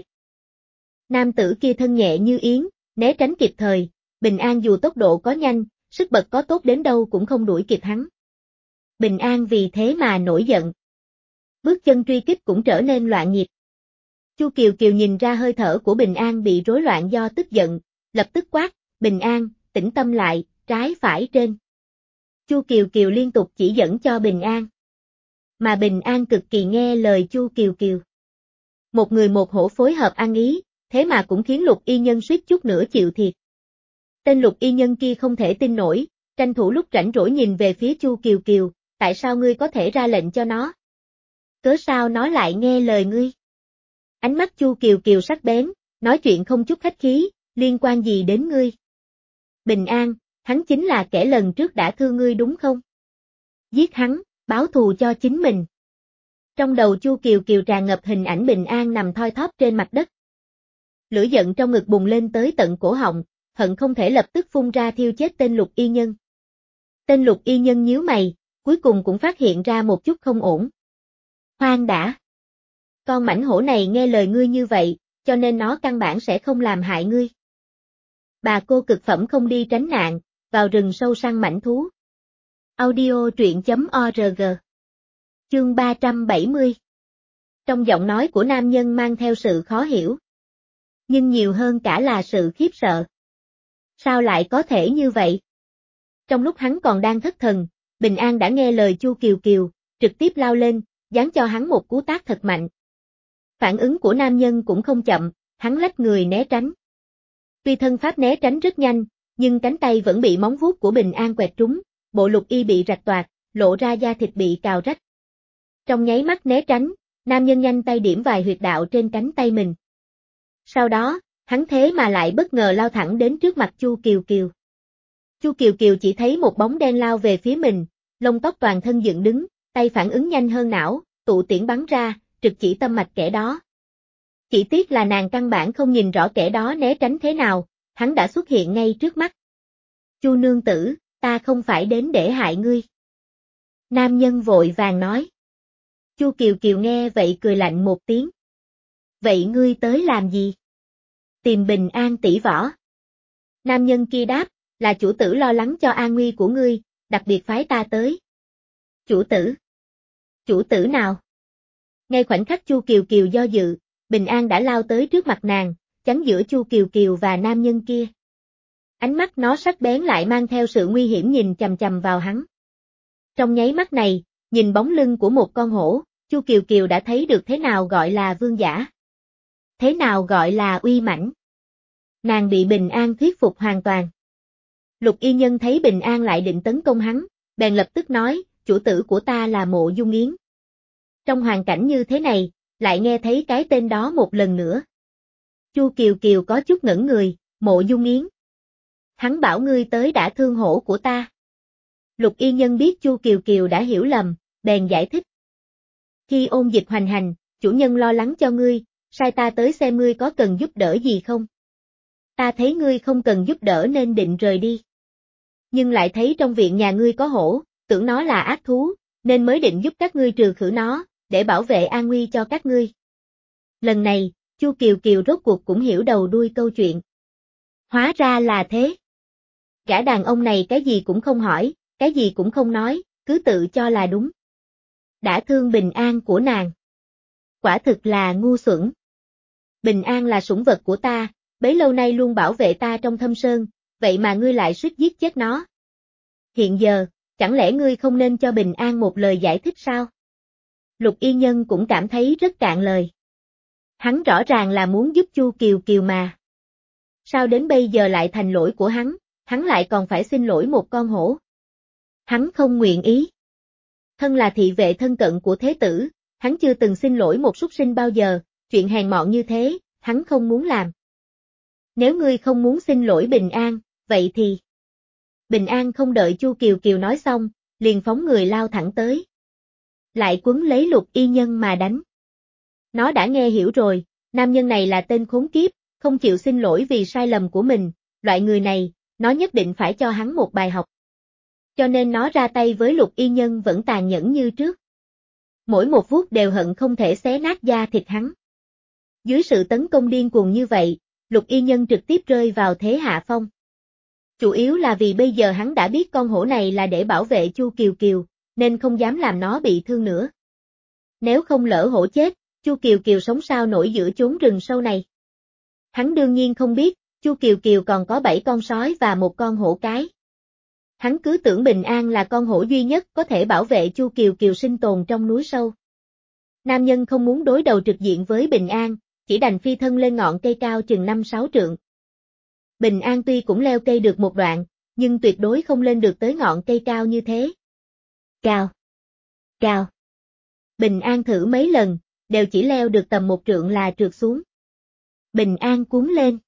Nam tử kia thân nhẹ như yến, né tránh kịp thời, Bình An dù tốc độ có nhanh, sức bật có tốt đến đâu cũng không đuổi kịp hắn. Bình An vì thế mà nổi giận. Bước chân truy kích cũng trở nên loạn nhịp. Chu Kiều Kiều nhìn ra hơi thở của Bình An bị rối loạn do tức giận, lập tức quát, Bình An, tĩnh tâm lại, trái phải trên. Chu Kiều Kiều liên tục chỉ dẫn cho Bình An. Mà Bình An cực kỳ nghe lời Chu Kiều Kiều. Một người một hổ phối hợp ăn ý, thế mà cũng khiến lục y nhân suýt chút nữa chịu thiệt. Tên lục y nhân kia không thể tin nổi, tranh thủ lúc rảnh rỗi nhìn về phía Chu Kiều Kiều, tại sao ngươi có thể ra lệnh cho nó? Cớ sao nó lại nghe lời ngươi? Ánh mắt Chu Kiều Kiều sắc bén, nói chuyện không chút khách khí, liên quan gì đến ngươi? Bình An, hắn chính là kẻ lần trước đã thương ngươi đúng không? Giết hắn, báo thù cho chính mình. Trong đầu Chu Kiều Kiều tràn ngập hình ảnh Bình An nằm thoi thóp trên mặt đất. Lửa giận trong ngực bùng lên tới tận cổ họng, hận không thể lập tức phun ra thiêu chết tên lục y nhân. Tên lục y nhân nhíu mày, cuối cùng cũng phát hiện ra một chút không ổn. Khoan đã. Con mảnh hổ này nghe lời ngươi như vậy, cho nên nó căn bản sẽ không làm hại ngươi. Bà cô cực phẩm không đi tránh nạn, vào rừng sâu săn mảnh thú. Audio truyện chấm org. Chương ba trăm bảy mươi. Trong giọng nói của nam nhân mang theo sự khó hiểu. Nhưng nhiều hơn cả là sự khiếp sợ. Sao lại có thể như vậy? Trong lúc hắn còn đang thất thần, Bình An đã nghe lời Chu Kiều Kiều, trực tiếp lao lên, giáng cho hắn một cú tát thật mạnh. Phản ứng của nam nhân cũng không chậm, hắn lách người né tránh. Tuy thân pháp né tránh rất nhanh, nhưng cánh tay vẫn bị móng vuốt của Bình An quẹt trúng, bộ lục y bị rạch toạc, lộ ra da thịt bị cào rách. Trong nháy mắt né tránh, nam nhân nhanh tay điểm vài huyệt đạo trên cánh tay mình. Sau đó, hắn thế mà lại bất ngờ lao thẳng đến trước mặt Chu Kiều Kiều. Chu Kiều Kiều chỉ thấy một bóng đen lao về phía mình, lông tóc toàn thân dựng đứng, tay phản ứng nhanh hơn não, tụ tiễn bắn ra, trực chỉ tâm mạch kẻ đó. Chỉ tiếc là nàng căn bản không nhìn rõ kẻ đó né tránh thế nào, hắn đã xuất hiện ngay trước mắt. Chu nương tử, ta không phải đến để hại ngươi. Nam nhân vội vàng nói. Chu Kiều Kiều nghe vậy cười lạnh một tiếng. Vậy ngươi tới làm gì? Tìm Bình An tỷ võ. Nam nhân kia đáp, là chủ tử lo lắng cho an nguy của ngươi, đặc biệt phái ta tới. Chủ tử? Chủ tử nào? Ngay khoảnh khắc Chu Kiều Kiều do dự, Bình An đã lao tới trước mặt nàng, chắn giữa Chu Kiều Kiều và nam nhân kia. Ánh mắt nó sắc bén lại mang theo sự nguy hiểm nhìn chằm chằm vào hắn. Trong nháy mắt này, nhìn bóng lưng của một con hổ, Chu Kiều Kiều đã thấy được thế nào gọi là vương giả. Thế nào gọi là uy mãnh. Nàng bị Bình An thuyết phục hoàn toàn. Lục y nhân thấy Bình An lại định tấn công hắn, bèn lập tức nói, chủ tử của ta là Mộ Dung Yến. Trong hoàn cảnh như thế này, lại nghe thấy cái tên đó một lần nữa. Chu Kiều Kiều có chút ngẩn người, Mộ Dung Yến. Hắn bảo ngươi tới đã thương hổ của ta. Lục y nhân biết Chu Kiều Kiều đã hiểu lầm, bèn giải thích. Khi ôn dịch hoành hành, chủ nhân lo lắng cho ngươi, sai ta tới xem ngươi có cần giúp đỡ gì không. Ta thấy ngươi không cần giúp đỡ nên định rời đi. Nhưng lại thấy trong viện nhà ngươi có hổ, tưởng nó là ác thú, nên mới định giúp các ngươi trừ khử nó, để bảo vệ an nguy cho các ngươi. Lần này, Chu Kiều Kiều rốt cuộc cũng hiểu đầu đuôi câu chuyện. Hóa ra là thế. Gã đàn ông này cái gì cũng không hỏi, cái gì cũng không nói, cứ tự cho là đúng. Đã thương Bình An của nàng. Quả thực là ngu xuẩn. Bình An là sủng vật của ta, bấy lâu nay luôn bảo vệ ta trong thâm sơn, vậy mà ngươi lại suýt giết chết nó. Hiện giờ, chẳng lẽ ngươi không nên cho Bình An một lời giải thích sao? Lục y nhân cũng cảm thấy rất cạn lời. Hắn rõ ràng là muốn giúp Chu Kiều Kiều mà. Sao đến bây giờ lại thành lỗi của hắn, hắn lại còn phải xin lỗi một con hổ. Hắn không nguyện ý. Thân là thị vệ thân cận của thế tử, hắn chưa từng xin lỗi một súc sinh bao giờ, chuyện hèn mọn như thế, hắn không muốn làm. Nếu ngươi không muốn xin lỗi Bình An, vậy thì... Bình An không đợi Chu Kiều Kiều nói xong, liền phóng người lao thẳng tới. Lại quấn lấy Lục Y Nhân mà đánh. Nó đã nghe hiểu rồi, nam nhân này là tên khốn kiếp, không chịu xin lỗi vì sai lầm của mình, loại người này, nó nhất định phải cho hắn một bài học. Cho nên nó ra tay với Lục Y Nhân vẫn tàn nhẫn như trước. Mỗi một vuốt đều hận không thể xé nát da thịt hắn. Dưới sự tấn công điên cuồng như vậy, Lục Y Nhân trực tiếp rơi vào thế hạ phong. Chủ yếu là vì bây giờ hắn đã biết con hổ này là để bảo vệ Chu Kiều Kiều, nên không dám làm nó bị thương nữa. Nếu không lỡ hổ chết, Chu Kiều Kiều sống sao nổi giữa chốn rừng sâu này. Hắn đương nhiên không biết, Chu Kiều Kiều còn có bảy con sói và một con hổ cái. Hắn cứ tưởng Bình An là con hổ duy nhất có thể bảo vệ Chu Kiều Kiều sinh tồn trong núi sâu. Nam nhân không muốn đối đầu trực diện với Bình An, chỉ đành phi thân lên ngọn cây cao chừng năm sáu trượng. Bình An tuy cũng leo cây được một đoạn, nhưng tuyệt đối không lên được tới ngọn cây cao như thế. Cao! Cao! Bình An thử mấy lần, đều chỉ leo được tầm một trượng là trượt xuống. Bình An cuốn lên.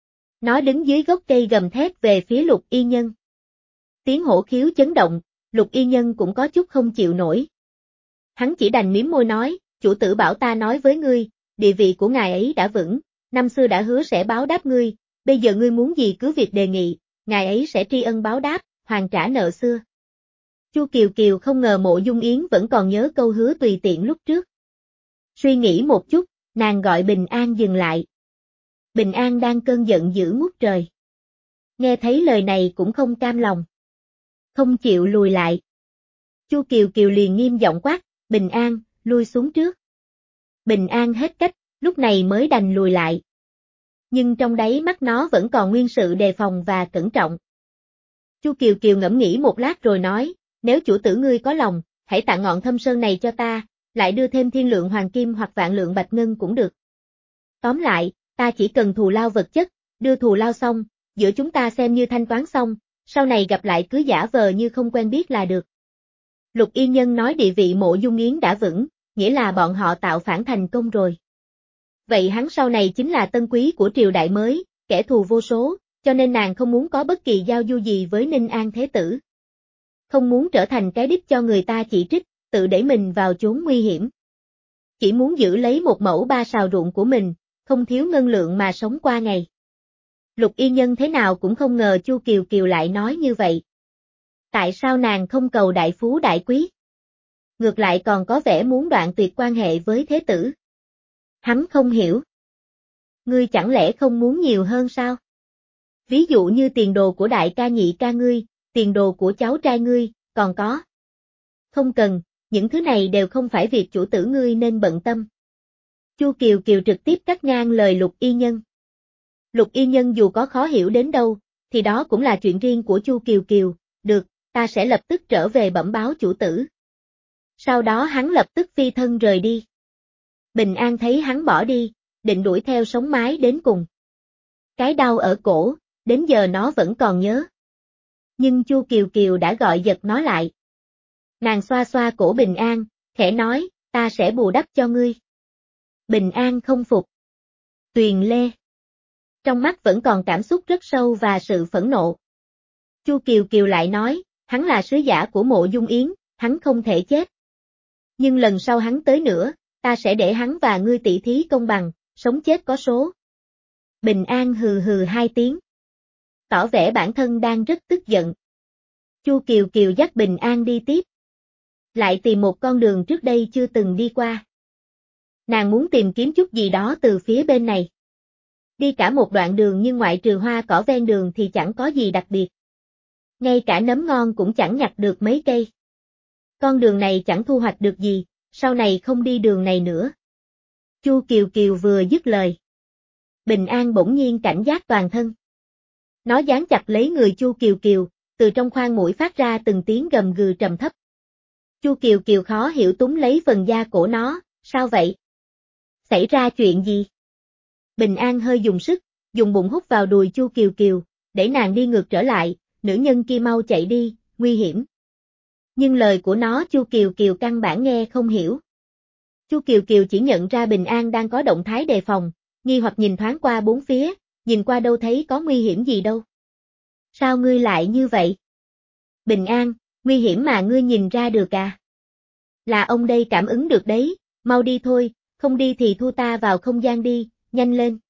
Nó đứng dưới gốc cây gầm thét về phía Lục Y Nhân. Tiếng hổ khiếu chấn động, Lục Y Nhân cũng có chút không chịu nổi. Hắn chỉ đành mím môi nói, chủ tử bảo ta nói với ngươi, địa vị của ngài ấy đã vững, năm xưa đã hứa sẽ báo đáp ngươi, bây giờ ngươi muốn gì cứ việc đề nghị, ngài ấy sẽ tri ân báo đáp, hoàn trả nợ xưa. Chu Kiều Kiều không ngờ Mộ Dung Yến vẫn còn nhớ câu hứa tùy tiện lúc trước. Suy nghĩ một chút, nàng gọi Bình An dừng lại. Bình An đang cơn giận dữ ngút trời. Nghe thấy lời này cũng không cam lòng. Không chịu lùi lại. Chu Kiều Kiều liền nghiêm giọng quát, Bình An, lui xuống trước. Bình An hết cách, lúc này mới đành lùi lại. Nhưng trong đáy mắt nó vẫn còn nguyên sự đề phòng và cẩn trọng. Chu Kiều Kiều ngẫm nghĩ một lát rồi nói, nếu chủ tử ngươi có lòng, hãy tặng ngọn thâm sơn này cho ta, lại đưa thêm thiên lượng hoàng kim hoặc vạn lượng bạch ngân cũng được. Tóm lại, ta chỉ cần thù lao vật chất, đưa thù lao xong, giữa chúng ta xem như thanh toán xong, sau này gặp lại cứ giả vờ như không quen biết là được. Lục Y Nhân nói địa vị Mộ Dung Yến đã vững, nghĩa là bọn họ tạo phản thành công rồi. Vậy hắn sau này chính là tân quý của triều đại mới, kẻ thù vô số, cho nên nàng không muốn có bất kỳ giao du gì với Ninh An Thế Tử. Không muốn trở thành cái đích cho người ta chỉ trích, tự đẩy mình vào chốn nguy hiểm. Chỉ muốn giữ lấy một mẫu ba sào ruộng của mình, không thiếu ngân lượng mà sống qua ngày. Lục Y Nhân thế nào cũng không ngờ Chu Kiều Kiều lại nói như vậy. Tại sao nàng không cầu đại phú đại quý? Ngược lại còn có vẻ muốn đoạn tuyệt quan hệ với thế tử. Hắn không hiểu. Ngươi chẳng lẽ không muốn nhiều hơn sao? Ví dụ như tiền đồ của đại ca nhị ca ngươi, tiền đồ của cháu trai ngươi, còn có. Không cần, những thứ này đều không phải việc chủ tử ngươi nên bận tâm. Chu Kiều Kiều trực tiếp cắt ngang lời Lục Y Nhân. Lục Y Nhân dù có khó hiểu đến đâu, thì đó cũng là chuyện riêng của Chu Kiều Kiều, được, ta sẽ lập tức trở về bẩm báo chủ tử. Sau đó hắn lập tức phi thân rời đi. Bình An thấy hắn bỏ đi, định đuổi theo sống mái đến cùng. Cái đau ở cổ, đến giờ nó vẫn còn nhớ. Nhưng Chu Kiều Kiều đã gọi giật nó lại. Nàng xoa xoa cổ Bình An, khẽ nói, ta sẽ bù đắp cho ngươi. Bình An không phục. Tuyền Lê. Trong mắt vẫn còn cảm xúc rất sâu và sự phẫn nộ. Chu Kiều Kiều lại nói, hắn là sứ giả của Mộ Dung Yến, hắn không thể chết. Nhưng lần sau hắn tới nữa, ta sẽ để hắn và ngươi tỷ thí công bằng, sống chết có số. Bình An hừ hừ hai tiếng. Tỏ vẻ bản thân đang rất tức giận. Chu Kiều Kiều dắt Bình An đi tiếp. Lại tìm một con đường trước đây chưa từng đi qua. Nàng muốn tìm kiếm chút gì đó từ phía bên này. Đi cả một đoạn đường nhưng ngoại trừ hoa cỏ ven đường thì chẳng có gì đặc biệt. Ngay cả nấm ngon cũng chẳng nhặt được mấy cây. Con đường này chẳng thu hoạch được gì, sau này không đi đường này nữa. Chu Kiều Kiều vừa dứt lời. Bình An bỗng nhiên cảnh giác toàn thân. Nó dán chặt lấy người Chu Kiều Kiều, từ trong khoang mũi phát ra từng tiếng gầm gừ trầm thấp. Chu Kiều Kiều khó hiểu túm lấy phần da cổ nó, sao vậy? Xảy ra chuyện gì? Bình An hơi dùng sức, dùng bụng hút vào đùi Chu Kiều Kiều, để nàng đi ngược trở lại, nữ nhân kia mau chạy đi, nguy hiểm. Nhưng lời của nó Chu Kiều Kiều căn bản nghe không hiểu. Chu Kiều Kiều chỉ nhận ra Bình An đang có động thái đề phòng, nghi hoặc nhìn thoáng qua bốn phía, nhìn qua đâu thấy có nguy hiểm gì đâu. Sao ngươi lại như vậy? Bình An, nguy hiểm mà ngươi nhìn ra được à? Là ông đây cảm ứng được đấy, mau đi thôi, không đi thì thu ta vào không gian đi, nhanh lên.